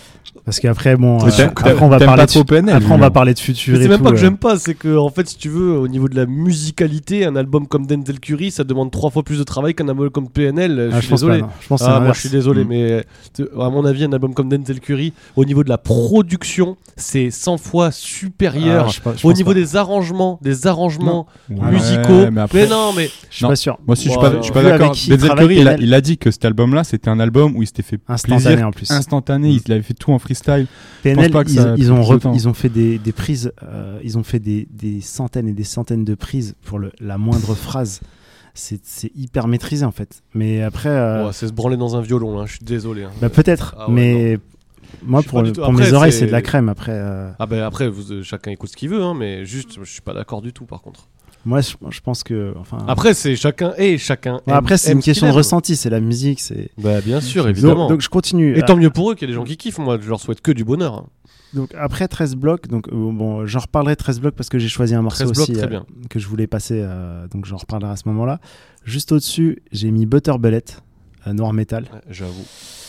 Parce qu'après, bon, Mais après on va t'aimes parler pas trop PNL, après on va Julien. parler de futur et C'est même tout, pas que j'aime pas, c'est que en fait, si tu veux, au niveau de la musicalité, un album comme Denzel Curry, ça demande 3 fois plus de travail qu'un album comme PNL. Ah, Je suis désolé. Je pense que c'est Moi, l'inverse. je suis désolé, Mm. mais à mon avis, un album comme Denzel Curry, au niveau de la production, c'est 100 fois supérieur. Ah, je pense Au pas. niveau des arrangements Ouais, musicaux. mais après- non, mais Je suis Non. pas sûr. Moi aussi, je suis Ouais, pas, je suis pas vu avec d'accord. qui il Denzel travaille, Curry, PNL. il a dit que cet album-là, c'était un album où il s'était fait Instantané plaisir, en plus. instantané. Il avait fait tout en freestyle. PNL, pas que ils, ça a ils ont pris plus de temps. ils ont fait des prises, ils ont fait des centaines et des centaines de prises pour la moindre phrase. C'est hyper maîtrisé en fait. Mais après, ouais, c'est se branler dans un violon, là. Je suis désolé. Hein. bah, peut-être. Ah ouais, mais moi, Je suis pour, pas du tout- pour Après, mes oreilles, c'est- c'est de la crème. Après, Ah ben après, chacun écoute ce qu'il veut, hein, mais juste, je suis pas d'accord du tout, par contre. moi, je pense que, enfin. Après, c'est chacun et chacun. Ouais, après, c'est aime une ce qu'il question de aime. ressenti. C'est la musique. C'est. Bah bien sûr, évidemment. Donc je continue. Et tant mieux pour eux qu'il y a des gens qui kiffent. Moi, je leur souhaite que du bonheur. Hein. Donc après 13 blocs, donc bon, j'en reparlerai de 13 blocs parce que j'ai choisi un morceau 13 blocs, aussi très bien. que je voulais passer, donc j'en reparlerai à ce moment-là. Juste au-dessus, j'ai mis Butter Bullet, Noir Metal. Ouais, j'avoue.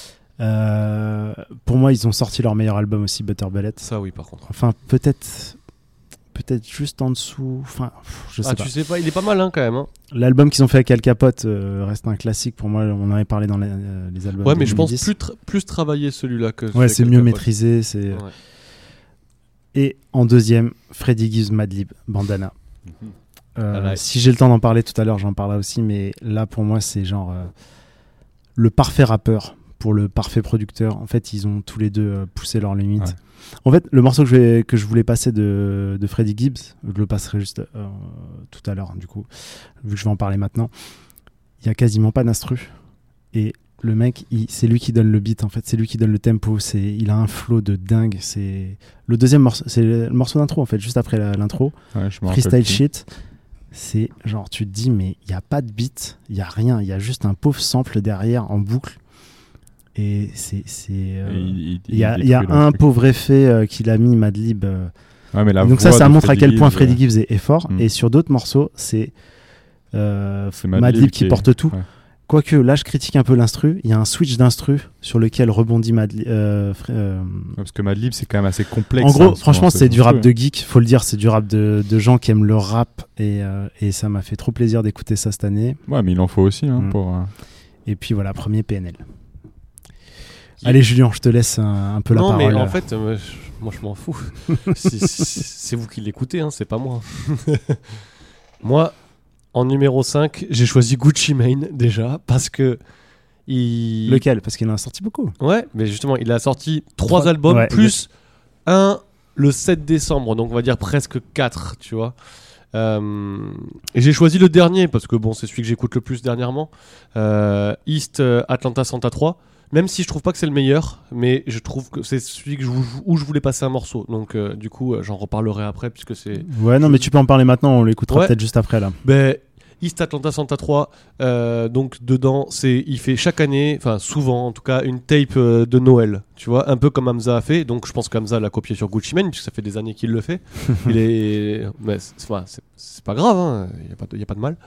Pour moi, ils ont sorti leur meilleur album aussi, Butter Bullet. Ça, oui, par contre. Enfin, peut-être juste en dessous. Enfin, je sais Ah, pas. tu sais pas, il est pas mal, hein, quand même. Hein. L'album qu'ils ont fait avec Al Capote reste un classique pour moi. On en avait parlé dans les albums. Ouais, de mais je pense 2010. plus travailler celui-là que. Ouais, celui c'est avec mieux Al Capote. maîtrisé. C'est. Ouais. Et en deuxième, Freddie Gibbs Madlib, Bandana. Ah, nice. Si j'ai le temps d'en parler tout à l'heure, j'en parlerai aussi, mais là pour moi c'est genre le parfait rappeur pour le parfait producteur. En fait, ils ont tous les deux poussé leurs limites. Ouais. En fait, le morceau que je voulais passer de Freddie Gibbs, je le passerai juste tout à l'heure, du coup, vu que je vais en parler maintenant. Il y a quasiment pas d'instru et le mec, c'est lui qui donne le beat. En fait, c'est lui qui donne le tempo. Il a un flow de dingue. C'est le deuxième morceau, c'est le morceau d'intro en fait, juste après l'intro. Ouais, je me rappelle Freestyle plus. shit. C'est genre, tu te dis, mais il n'y a pas de beat, il n'y a rien, il y a juste un pauvre sample derrière en boucle. Et il y a détruit le un truc. pauvre effet qu'il a mis Madlib. Ouais, mais la Donc voix ça de montre à quel point Freddie Freddie Gibbs est fort. Mm. Et sur d'autres morceaux, c'est Madlib Madlib qui est- porte tout. ouais. Quoique, là, je critique un peu l'instru. Il y a un switch d'instru sur lequel rebondit Madlib. Ouais, parce que Madlib, c'est quand même assez complexe. En gros, hein, franchement, souvent, c'est du rap monstrueux. de geek, faut le dire, c'est du rap de gens qui aiment le rap et ça m'a fait trop plaisir d'écouter ça cette année. Ouais, mais il en faut aussi hein, Mm. pour. Et puis voilà, premier PNL. Allez, Julien, je te laisse un peu la Non, parole. mais en fait, moi je m'en fous. C'est vous qui l'écoutez, hein, c'est pas moi. Moi, en numéro 5, j'ai choisi Gucci Mane déjà parce que. Lequel? Parce qu'il en a sorti beaucoup. Ouais, mais justement, il a sorti 3 albums ouais, plus un le 7 décembre, donc on va dire presque 4, tu vois. Et j'ai choisi le dernier parce que bon, c'est celui que j'écoute le plus dernièrement. East Atlanta Santa 3. Même si je trouve pas que c'est le meilleur, mais je trouve que c'est celui où je voulais passer un morceau. Donc du coup, j'en reparlerai après puisque c'est. Ouais, non, mais tu peux en parler maintenant, on l'écoutera Ouais. peut-être juste après là. Ben, East Atlanta Santa 3, donc dedans, il fait chaque année, enfin souvent en tout cas, une tape de Noël, tu vois, un peu comme Hamza a fait. Donc je pense qu'Hamza l'a copié sur Gucci Mane, puisque ça fait des années qu'il le fait. Mais c'est pas grave, il n'y a pas de mal.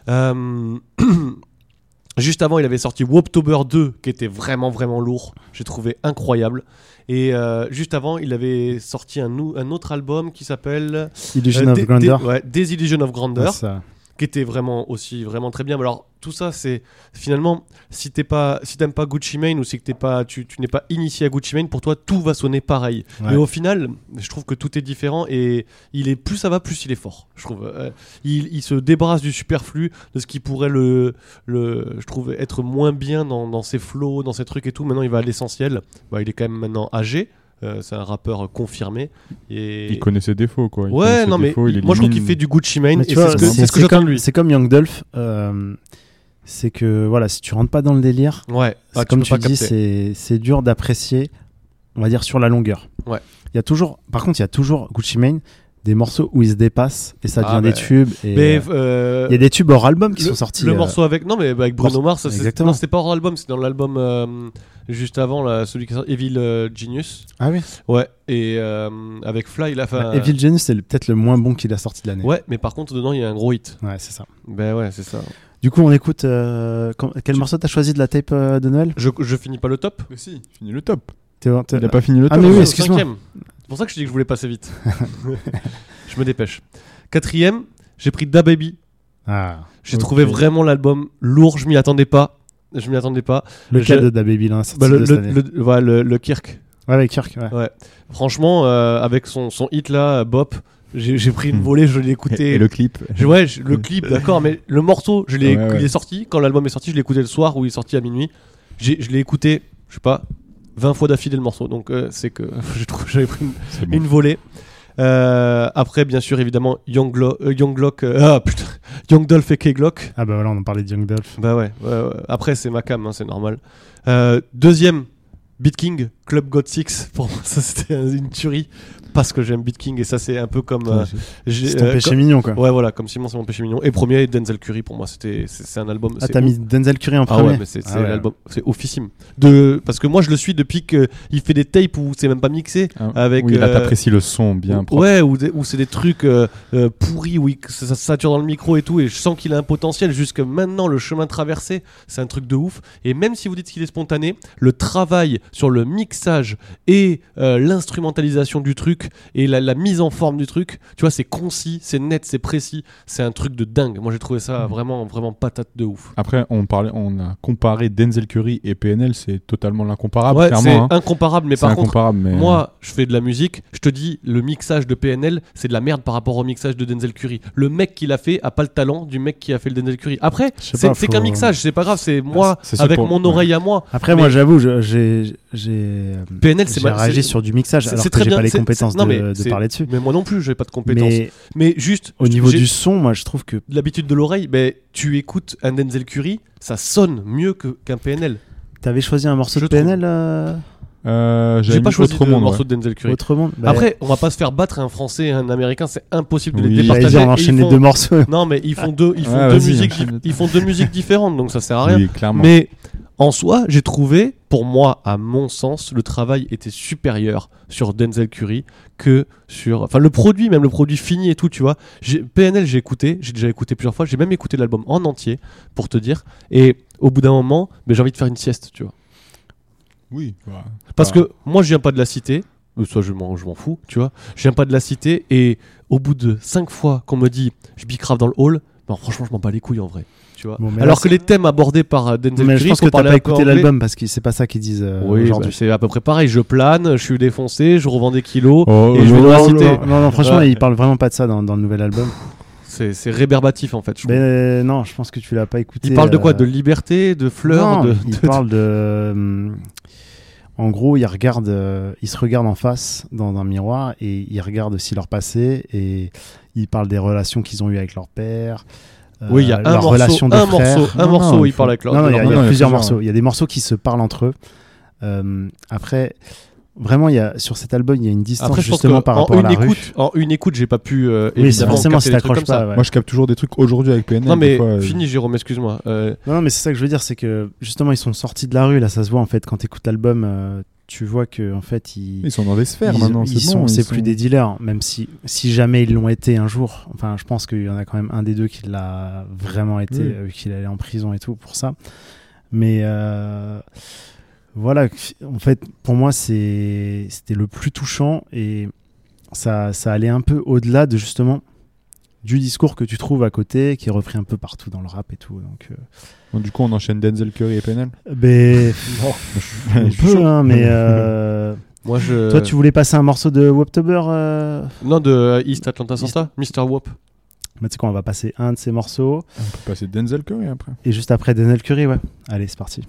Juste avant, il avait sorti Woptober 2, qui était vraiment, vraiment lourd. J'ai trouvé incroyable. Et juste avant, il avait sorti un autre album qui s'appelle Illusion of Grandeur. Desillusion of Grandeur, Ouais, ça. qui était vraiment aussi vraiment très bien. Mais alors tout ça, c'est finalement si t'aimes pas Gucci Mane ou si que tu n'es pas initié à Gucci Mane, pour toi tout va sonner pareil. Ouais. Mais au final, je trouve que tout est différent et plus ça va, plus il est fort. Je trouve il se débarrasse du superflu, de ce qui pourrait je trouve être moins bien dans ses flows, dans ses trucs et tout. Maintenant, il va à l'essentiel. Bah, il est quand même maintenant âgé. C'est un rappeur confirmé et Il connaît ses défauts, quoi. Il connaît ouais, ses non mais défauts, il moi je trouve élimine- qu'il fait du Gucci Mane Mais et tu vois, c'est ce que j'attends de lui. C'est comme Young Dolph. C'est que voilà, si tu rentres pas dans le délire, Ouais, comme peux tu pas dis, capter. c'est dur d'apprécier, on va dire, sur la longueur. Ouais. Par contre, il y a toujours Gucci Mane, des morceaux où il se dépasse et ça devient des tubes. Et, Mais il y a des tubes hors album qui sont sortis. Le morceau avec avec Bruno Mars, Exactement. c'était pas hors album, c'est dans l'album juste avant là, celui qui est sorti, Evil Genius. Ah oui. Ouais, et avec Fly la fin. Evil Genius, c'est peut-être le moins bon qu'il a sorti de l'année. Ouais, mais par contre dedans il y a un gros hit. Ouais, c'est ça. Ben ouais, c'est ça. Du coup, on écoute. Quel morceau t'as choisi de la tape de Noël? Je finis pas le top. Mais si, finis le top. Il a pas fini le Ah, top. mais oui, Au excuse-moi. 5e. C'est pour ça que je dis que je voulais passer vite. Je me dépêche. 4e, j'ai pris Da Baby. Ah, J'ai Ok. trouvé vraiment l'album lourd, je m'y attendais pas. lequel de Da Baby là, sorti Bah, de cette année. le Kirk. Ouais, avec Kirk, ouais. Ouais. Franchement, avec son hit là, Bop, j'ai pris une volée, je l'ai écouté. Et le clip. Le clip, d'accord, mais le morceau, il Ouais. est sorti. Quand l'album est sorti, je l'ai écouté le soir où il est sorti à minuit. Je l'ai écouté, je sais pas, 20 fois d'affilée le morceau. Donc c'est que je trouve que j'avais pris C'est bon. une volée. Après, bien sûr, évidemment, Young Dolph et K-Glock. Ah bah voilà, on en parlait de Young Dolph. Bah ouais. Après, c'est ma cam, hein, c'est normal. Deuxième, Beat King, Club God 6. Pour moi, ça c'était une tuerie. Parce que j'aime Beat King et ça, c'est un peu comme. C'est ton péché mignon, quoi. Ouais, voilà, comme Simon, c'est mon péché mignon. Et premier, Denzel Curry, pour moi, c'est un album. Ah, c'est t'as mis Denzel Curry en Ah premier. ouais, mais c'est Ah ouais. l'album, c'est oufissime. Parce que moi, je le suis depuis qu'il fait des tapes où c'est même pas mixé. Avec, Oui, là, t'apprécies le son bien propre. Ouais, où c'est des trucs pourris, où ça sature dans le micro et tout, et je sens qu'il a un potentiel. Jusque maintenant, le chemin traversé, c'est un truc de ouf. Et même si vous dites qu'il est spontané, le travail sur le mixage et l'instrumentalisation du truc et la mise en forme du truc, tu vois, c'est concis, c'est net, c'est précis, c'est un truc de dingue. Moi, j'ai trouvé ça vraiment, vraiment patate de ouf. Après, on a comparé Denzel Curry et PNL, c'est totalement l'incomparable, Ouais, clairement. c'est hein. incomparable, mais C'est par contre, incomparable, mais... moi, je fais de la musique, je te dis, le mixage de PNL, c'est de la merde par rapport au mixage de Denzel Curry. Le mec qui l'a fait a pas le talent du mec qui a fait le Denzel Curry. Après, Je sais pas, c'est faut- qu'un mixage, c'est pas grave, c'est moi, c'est sûr avec pour- mon oreille à moi. Après, Mais- moi, j'avoue, j'ai PNL, c'est j'ai réagi sur du mixage, c'est- alors c'est que très j'ai bien, pas les c'est- compétences non, mais de c'est- parler dessus. Mais moi non plus, j'ai pas de compétences. Mais Mais juste, au niveau j'ai du son, moi, je trouve que l'habitude de l'oreille, tu écoutes un Denzel Curry, ça sonne mieux qu'un PNL. t'avais choisi un morceau Je de PNL J'avais J'ai pas mis choisi Autre le Monde, morceau ouais. de Denzel Curry. Autre monde. Bah, Après, on va pas se faire battre un Français et un Américain, c'est impossible de Oui, les j'allais départager. dire, on Et enchaîne ils les font- deux morceaux. Non, mais ils font deux Ouais, vas-y, musiques, enchaîne. ils font deux musiques différentes, donc ça sert à rien. Oui, clairement. Mais en soi, j'ai trouvé, pour moi, à mon sens, le travail était supérieur sur Denzel Curry que sur... Enfin, le produit, même le produit fini et tout, tu vois. PNL, j'ai déjà écouté plusieurs fois, j'ai même écouté l'album en entier, pour te dire. Et au bout d'un moment, j'ai envie de faire une sieste, tu vois. Oui. Parce que moi, je viens pas de la cité, soit je m'en fous, tu vois. Je viens pas de la cité, et au bout de 5 fois qu'on me dit je bicrave dans le hall, franchement, je m'en bats les couilles en vrai. Tu vois. Bon, mais Alors là, que les thèmes abordés par Denzel Mais Curry, je pense faut que t'as parler pas un peu écouté anglais. l'album parce que c'est pas ça qu'ils disent Oui, aujourd'hui. c'est à peu près pareil. Je plane, je suis défoncé, je revends des kilos Oh, et je vais dans la non, cité. non, franchement, Ouais. il parle vraiment pas de ça dans le nouvel album. C'est rébarbatif en fait. Je trouve. Mais non, je pense que tu l'as pas écouté. Il parle de quoi? De liberté, de fleurs, Non, il parle de. En gros, ils se regardent en face dans un miroir et ils regardent aussi leur passé et ils parlent des relations qu'ils ont eues avec leur père. Oui, il y a leur relation de frères. un Non, morceau non, où il il parle avec leur. Non, il y a non, il y a plusieurs plusieurs, morceaux. Il y a des morceaux qui se parlent entre eux. Après, vraiment, sur cet album, il y a une distance Après, je pense justement par rapport à la rue. en une écoute, j'ai pas pu. Oui, c'est évidemment forcément capter si des trucs t'accroches comme ça. pas. Ouais. Moi, je capte toujours des trucs aujourd'hui avec PNL. Non mais des fois, fini, Jérôme, excuse-moi. Non, mais c'est ça que je veux dire, c'est que justement, ils sont sortis de la rue. Là, ça se voit en fait quand t'écoutes l'album. Tu vois que en fait, Ils sont dans des sphères maintenant. c'est plus des dealers, même si jamais ils l'ont été un jour. Enfin, je pense qu'il y en a quand même un des deux qui l'a vraiment été, Oui. qu'il allait en prison et tout pour ça. Mais voilà, en fait, pour moi, c'était le plus touchant et ça allait un peu au-delà de justement du discours que tu trouves à côté, qui est repris un peu partout dans le rap et tout. Donc, Bon, du coup, on enchaîne Denzel Curry et PNL. ben, on peut, hein, mais Moi, je. toi, tu voulais passer un morceau de Woptober Non, de East Atlanta Santa, Mr. Wop. Tu sais quoi, on va passer un de ces morceaux On peut passer Denzel Curry après. et juste après Denzel Curry, ouais. Allez, c'est parti.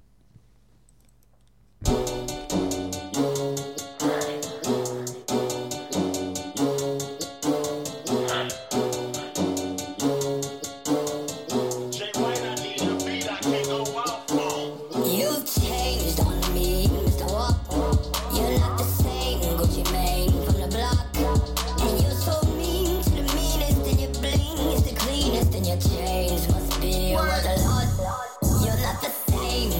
You've changed on me, Mr. Wop. You're not the same Gucci Mane from the block. And you're so mean to the meanest, and your bling is the cleanest, and your change must be worth a lot. You're not the same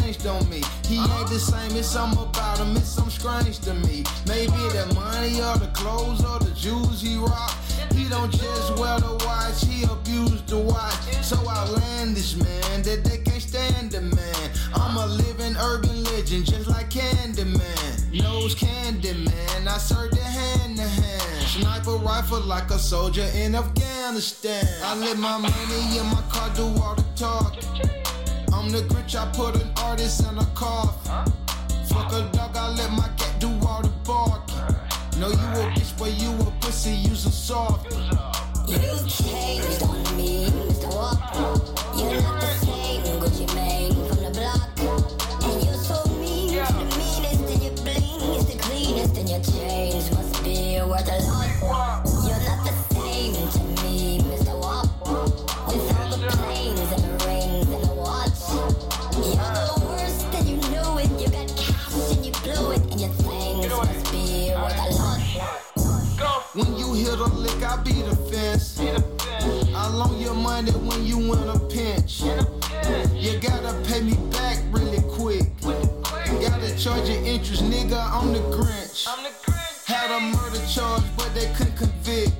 changed on me. He ain't the same, it's something about him, it's something strange to me. Maybe the money or the clothes or the jewels he rock. He don't just wear the watch, he abused the watch. So outlandish, man, that they can't stand the man. I'm a living urban legend, just like Candyman. Knows Candyman, I served it hand to hand. Sniper rifle like a soldier in Afghanistan. I let my money in my car do all the talk. I'm the Grinch, I put an artist in a coffin. Fuck a dog, I let my cat do all the barking. No, you a bitch, but you a pussy, you's a soft. You changed on me, Mr. Walker. You're not the same Gucci Mane from the block. And you're so mean, you're the meanest, and your bling is the cleanest, and your chains must be worth a lot. You're not the same to me, Mr. Walker. With all the planes and the rings and the watch. You're the worst, and you know it. You got cash and you blew it, and your things must be worth a lot. When you hit a lick, I be the fence. I loan your money when you in a pinch. You gotta pay me back really quick. Gotta charge your interest, nigga, I'm the Grinch. Had a murder charge, but they couldn't convict.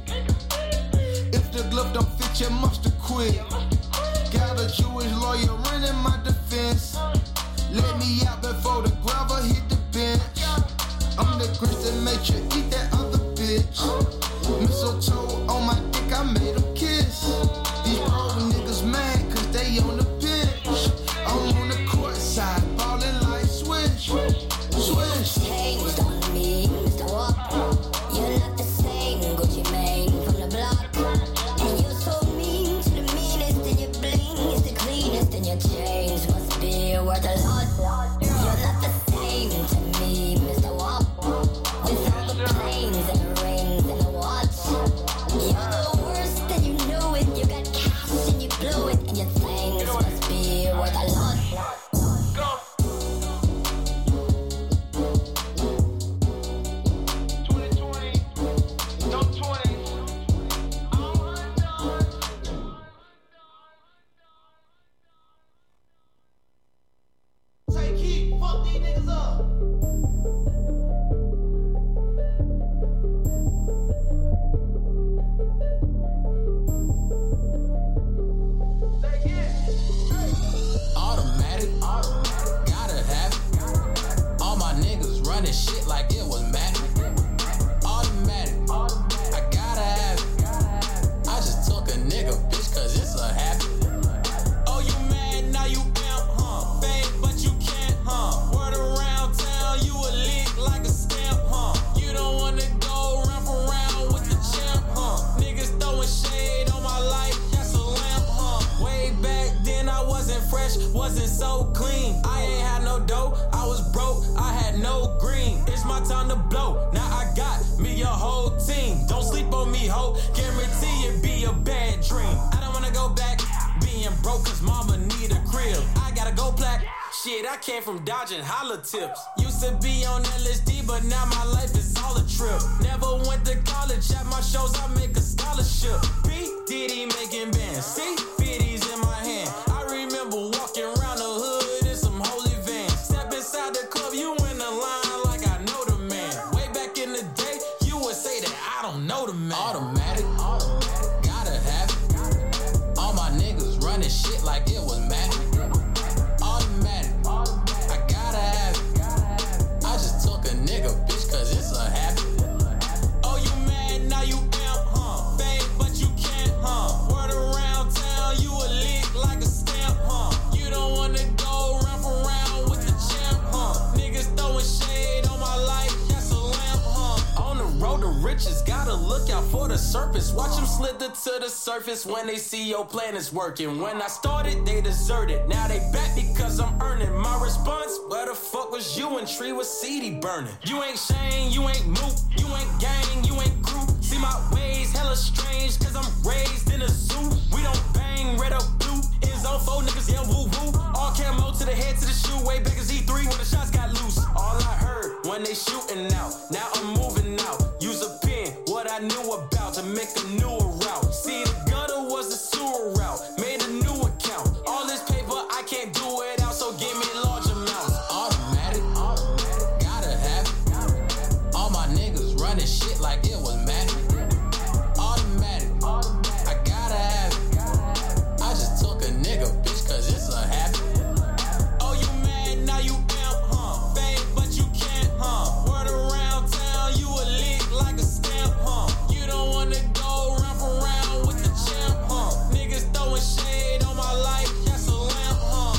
If the glove don't fit, you must have quit. Got a Jewish lawyer running my defense. Let me out before the gravel hit the bench. I'm the Grinch that made you eat that other bitch. Mistletoe on my dick, I made him kiss. These broke niggas mad cause they on the bench. I'm on the court side, ballin' like Swish. Swish. Changed on me, Mr. Walker. You're not the same Gucci Mane from the block. And you're so mean to the meanest, and your bling is the cleanest, and your chains must be worth a lot. You're not the same to me, Mr. Walker. With all the planes and the rings and the watch. You're the worst, and you know it. You got cash and you blew it, and your things must be worth a lot. Take heat, fuck these niggas up. Automatic, gotta have it. All my niggas running shit like it was magic. Automatic, I gotta have it. I just took a nigga, bitch, cause it's a habit. Oh, you mad, now you amp, huh? Fake, but you can't, huh? Word around town, you a lick like a stamp, huh? You don't wanna go round for round with the champ, huh? Niggas throwing shade on my life, that's a lamp, huh? Way back then I wasn't fresh, wasn't so clean. I ain't had no dough, I was broke, I had no green. It's my time to blow, now I got me a whole team. Don't sleep on me, ho, guarantee it be a bad dream. I don't wanna go back, being broke cause mama need a crib. I gotta go black, shit, I came from dodging holla tips. Used to be on LSD, but now my life is all a trip. Never went to college, at my shows I make a scholarship. P. Diddy making bands, see, 50s in my hand. I remember walking around the hood in some holy vans. Step inside the club, you in the line like I know the man. Way back in the day, you would say that I don't know the man. Automatic, gotta have it. All my niggas running shit like it was magic. Automatic, I gotta have it. I just took a nigga, bitch, cause it's a habit. Oh, you mad, now you amp, huh? Fake, but you can't, huh? Word around town, you a lick like a stamp, huh? You don't wanna go round for round with the champ, huh? Niggas throwing shade on my life, that's a lamp, huh? On the road to riches, gotta look out for the serpents. Watch them slither to the surface when they see your plan is working. When I started, they deserted. Now they back because I'm earning. My response, where the fuck was you when Tree was seedy burning? You ain't Shane, you ain't Mook, you ain't gang, you ain't group. See my ways hella strange cause I'm raised in a zoo. We don't bang red or blue. It's on 4 niggas, yeah, woo woo. All camo to the head to the shoe. Way back as E3 when the shots got loose. All I heard when they shooting out. Now I'm moving out. Use a pen, what I knew about to make a newer route. See, the gutter was the sewer route. Made a new account. All this paper, I can't do it out, so give me large amount. running shit like it was magic. Automatic, I gotta have it. I just took a nigga, bitch, cause it's a habit. Oh, you mad, now you amp, huh? Fake, but you can't, huh? Word around town, you a lick like a stamp, huh? You don't wanna go round for round with the champ, huh? Niggas throwing shade on my life, that's a lamp, huh?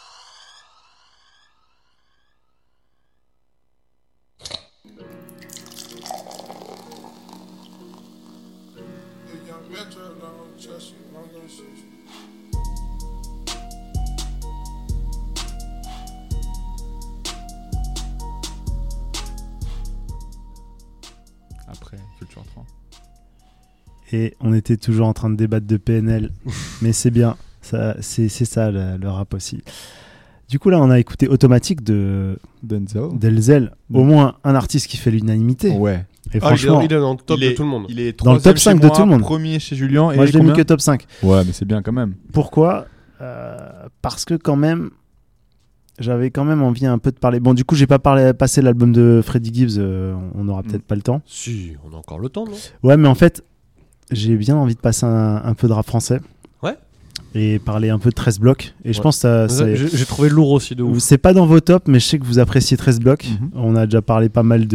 Après Culture 3. Et on était toujours en train de débattre de PNL, mais c'est bien, c'est ça le rap aussi. Du coup là on a écouté Automatique de Delzel, au moins un artiste qui fait l'unanimité. Ouais. Et franchement, il est dans le top de tout le monde. Il est dans le top 5 de tout le monde. Premier chez Julien. Moi et je l'ai mis combien que top 5. Ouais, mais c'est bien quand même. Pourquoi Parce que quand même, j'avais quand même envie un peu de parler. Bon, du coup, j'ai pas passé l'album de Freddie Gibbs, on n'aura peut-être pas le temps. Si, on a encore le temps, non? Ouais, mais en fait, j'ai bien envie de passer un peu de rap français. Ouais. Et parler un peu de 13 blocs. Et je pense que j'ai trouvé lourd aussi de ouf. C'est pas dans vos tops, mais je sais que vous appréciez 13 blocs. On a déjà parlé pas mal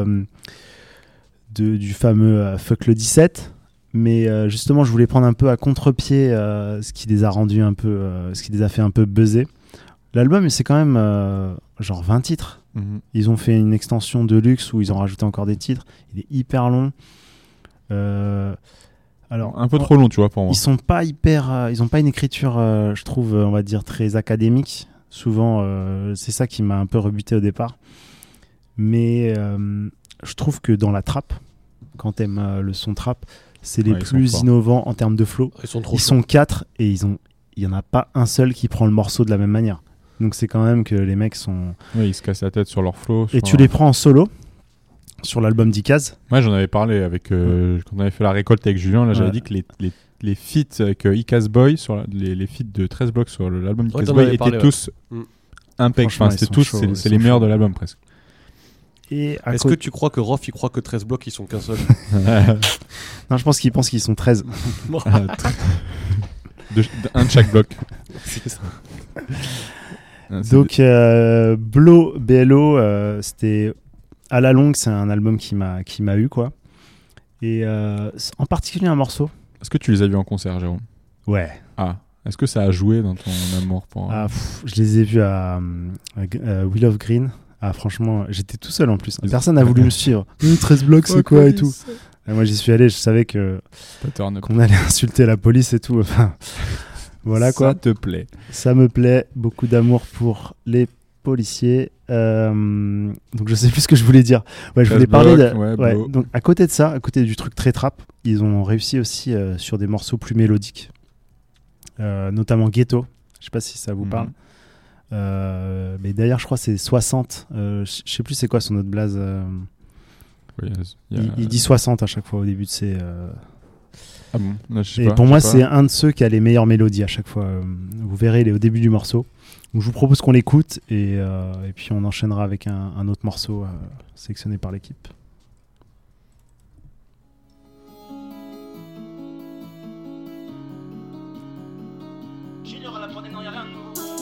du fameux Fuck le 17. Mais justement, je voulais prendre un peu à contre-pied ce qui les a rendus un peu, ce qui les a fait un peu buzzer. L'album, c'est quand même genre 20 titres. Ils ont fait une extension de luxe où ils ont rajouté encore des titres. Il est hyper long. Alors, un peu trop long, tu vois, pour moi. Ils sont pas hyper, ils ont pas une écriture, je trouve, on va dire très académique. Souvent, c'est ça qui m'a un peu rebuté au départ. Mais je trouve que dans la trap, quand t'aimes le son trap, c'est les plus innovants en termes de flow. Ils sont 4 et il y en a pas un seul qui prend le morceau de la même manière. Donc c'est quand même que les mecs sont. Oui, ils se cassent la tête sur leur flow. Et tu les prends en solo sur l'album d'Ikaz. Moi, j'en avais parlé avec quand on avait fait la récolte avec Julien. Là, j'avais dit que les feats avec Ikaz Boy sur les feats de 13 blocs sur l'album d'Ikaz Boy étaient tous impec. Enfin, c'était tous, c'est les meilleurs de l'album presque. Est-ce que tu crois que Rof il croit que 13 blocs ils sont qu'un seul? Non, je pense qu'ils pensent qu'ils sont 13. Un de chaque bloc. C'est ça. Donc BLO, c'était à la longue, c'est un album qui m'a eu quoi. Et en particulier un morceau. Est-ce que tu les as vus en concert, Jérôme? Ouais. Ah. Est-ce que ça a joué dans ton amour pour... Je les ai vus à Wheel of Green. Ah franchement, j'étais tout seul en plus. Personne n'a voulu me suivre. 13 blocs, c'est quoi et tout. Et moi j'y suis allé, je savais qu'on allait insulter la police et tout. Enfin, voilà quoi. Ça te plaît. Ça me plaît. Beaucoup d'amour pour les policiers. Donc je sais plus ce que je voulais dire. Ouais, je voulais parler de. Donc à côté de ça, à côté du truc très trap, ils ont réussi aussi sur des morceaux plus mélodiques, notamment Ghetto. Je sais pas si ça vous parle. Mais d'ailleurs je crois que c'est 60, je sais plus c'est quoi son autre blaze. Il dit 60 à chaque fois au début de ses ah bon. Non, et pour moi c'est un de ceux qui a les meilleures mélodies à chaque fois. Vous verrez, il est au début du morceau. Donc je vous propose qu'on l'écoute et puis on enchaînera avec un autre morceau sélectionné par l'équipe. Junior à la prod, non y'a rien.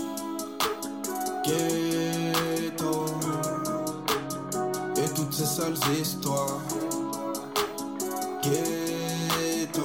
Ghetto et toutes ces sales histoires. Ghetto.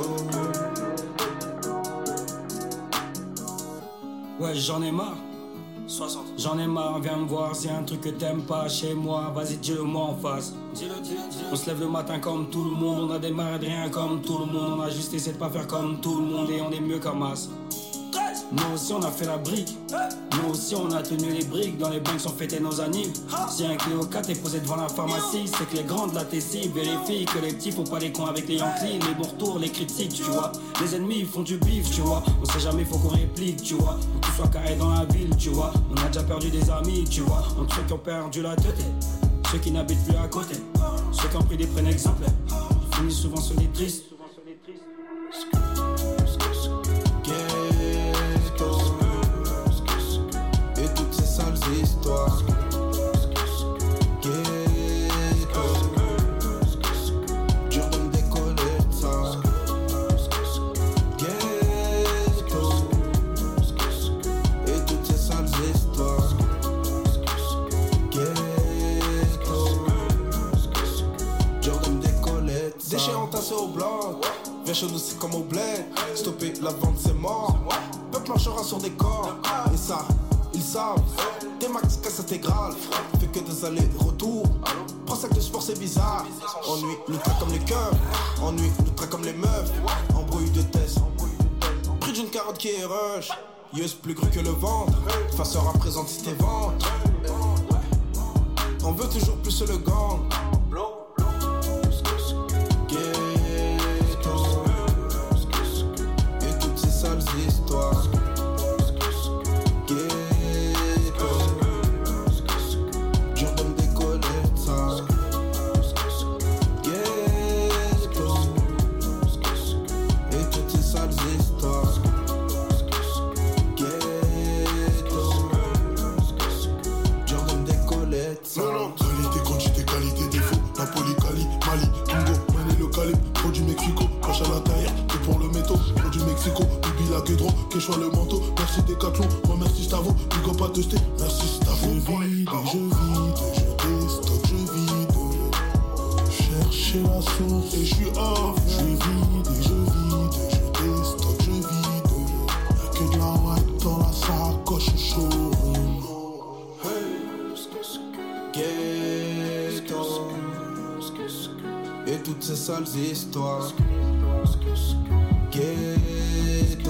Ouais, j'en ai marre. 60. J'en ai marre, viens me voir. Si y a un truc que t'aimes pas chez moi, vas-y, dis-le-moi en face. Dis-le. On se lève le matin comme tout le monde. On a démarré de rien comme tout le monde. On a juste essayé de pas faire comme tout le monde. Et on est mieux qu'en masse. Nous aussi on a fait la brique. Nous aussi on a tenu les briques. Dans les banques sont fêtés nos annives. Si un Clio 4 est posé devant la pharmacie, c'est que les grands de la Tessie vérifient que les petits font pas les cons avec les Yankees. Les bons retours, les critiques, tu vois. Les ennemis ils font du bif, tu vois. On sait jamais, faut qu'on réplique, tu vois. Pour que tout soit carré dans la ville, tu vois. On a déjà perdu des amis, tu vois. Entre ceux qui ont perdu la tête, ceux qui n'habitent plus à côté, ceux qui ont pris des prennent exemple. Ils finissent souvent sur les tristes. Et toutes ces sales histoires. passer au blanc. Viens chez nous, c'est comme au bled. Stopper la vente, c'est mort. Peuple marchera sur des corps. Et ça, ils savent. Des max casse intégrale. Fait que des allers-retours. Prends sac de sport, c'est bizarre. Ennui, nous traque comme les cœurs. Ennui, nous traque comme les meufs. Embrouille de test. Prix d'une carotte qui est rush. Yes, plus gros que le ventre. Faceur représente si t'es ventre. On veut toujours plus le gang. Et toutes ces sales histoires. Dur de me décoller de ça. Et toutes ces sales histoires. Non, qualité, quantité, qualité, défaut. Napoli, Cali, Mali, Congo, Mané, le calibre. Produit Mexico, cache à la taille, tout pour le métaux. Produit Mexico, Bibi la Guédron, Quechua le manteau. Merci Decathlon, remercie Stavo, Bigo pas testé. Merci Stavo. Je déstocke, je vide. Chercher la source et je suis off. Je vide, je déstocke, je vide. Y'a que de la white dans la sacoche au showroom. Et toutes ces sales histoires. Ghetto.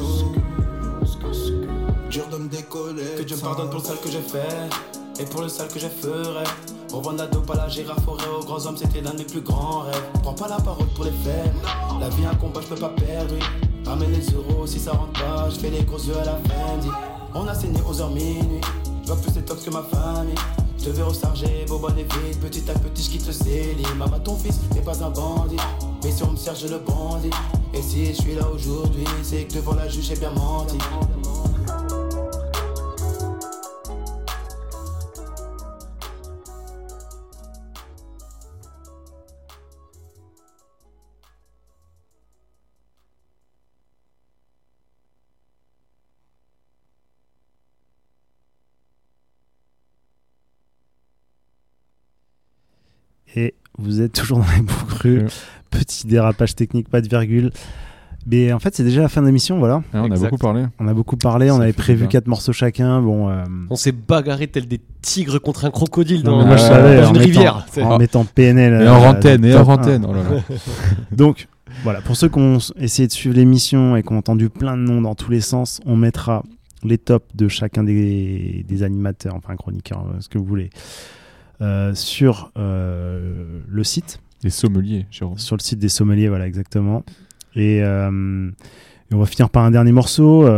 Dur de me décoller. Que Dieu me pardonne pour le sale que j'ai fait. Et pour le sale que j'ai ferai. Revendre la dope à la girafe aux grands hommes, c'était l'un de mes plus grands rêves. Prends pas la parole pour les faire. La vie un combat, je peux pas perdre, oui. Ramène les euros si ça rentre pas. Je fais les gros yeux à la fin, dit. On a saigné 11h minuit. Je vois plus les tops que ma famille. Je te verrai au Sargé, bonne et vite. Petit à petit, je quitte le CELI. Maman, ton fils n'est pas un bandit. Mais si on me serge, je le bandit. Et si je suis là aujourd'hui, c'est que devant la juge, j'ai bien menti. Et vous êtes toujours dans les boucrues. Petit dérapage technique, pas de virgule. Mais en fait, c'est déjà la fin de l'émission, voilà. Ah, on a beaucoup parlé. On avait prévu 4 morceaux chacun. Bon, on s'est bagarré tel des tigres contre un crocodile non, dans, moi, je savais, dans une rivière. En mettant PNL. Et hors antenne. Oh là là. Donc, voilà, pour ceux qui ont essayé de suivre l'émission et qui ont entendu plein de noms dans tous les sens, on mettra les tops de chacun des animateurs, enfin chroniqueurs, ce que vous voulez. Sur le site des sommeliers, Jérôme. Sur le site des sommeliers, voilà, exactement. Et on va finir par un dernier morceau.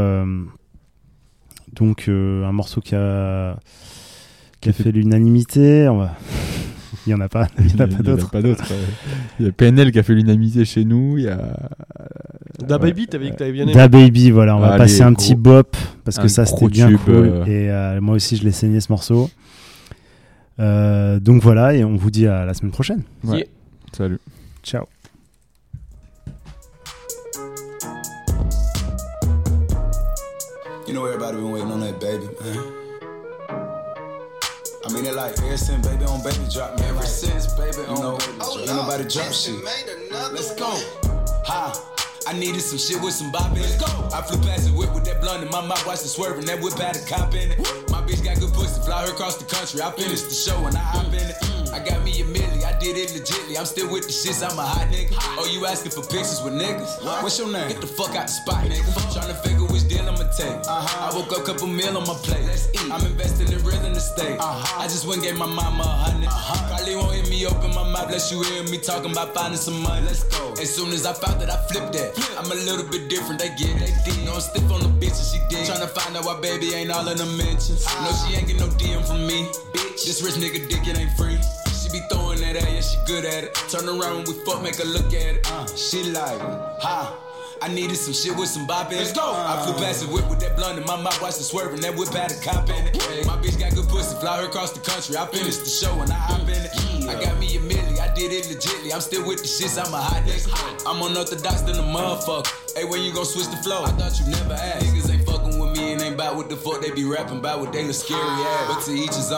Donc, un morceau qui a fait l'unanimité. Il n'y en a pas, d'autres. Il y a PNL qui a fait l'unanimité chez nous. Il y a Da Baby, t'avais dit que t'avais bien aimé. Da Baby, voilà, on va passer un petit bop parce que ça c'était bien cool. Et moi aussi, je l'ai saigné ce morceau. Donc voilà, et on vous dit à la semaine prochaine. Ouais. Yeah. Salut. Ciao. You know everybody been waiting on that baby, man. I mean it like ever since baby on baby drop, man. Ever since baby on baby drop. Ain't nobody drop shit. Let's go. Ha. I needed some shit with some bop in it. I flew past the whip with that blunt in my mouth, watched it swerving. That whip had a cop in it. My bitch got good pussy, fly her across the country. I finished the show and I hop in it. I got me a milli, I did it legitly. I'm still with the shits, I'm a hot nigga. Oh, you asking for pictures with niggas? What's your name? Get the fuck out the spot, nigga. Tryna figure which deal I'ma take. I woke up, couple meal on my plate. Let's eat. I'm investing in real estate. I just went and gave my mama 100. Probably won't hear me open my mouth, bless you hear me talking about finding some money. Let's go. As soon as I found that, I flipped that. I'm a little bit different, they get they D. No, I'm stiff on the bitch and she dig. Tryna find out why baby ain't all in the mentions. No, she ain't get no DM from me. Bitch, this rich nigga dick, it ain't free. She be throwing that at, yeah, she good at it. Turn around when we fuck, make her look at it. She like, ha. I needed some shit with some bop in it. Let's go. I flew past the whip with that blunt in my mouth, watched it swerving. That whip had a cop in it. My bitch got good pussy, fly her across the country. I finished the show and I hop in it. I got me a milli, I did it legitly. I'm still with the shits, I'm a hot nigga. I'm unorthodox than a motherfucker. Hey, when you gon' switch the flow? I thought you never asked. Niggas ain't fucking with me and ain't bout what the fuck they be rapping about, what they look scary ass. But to each his own.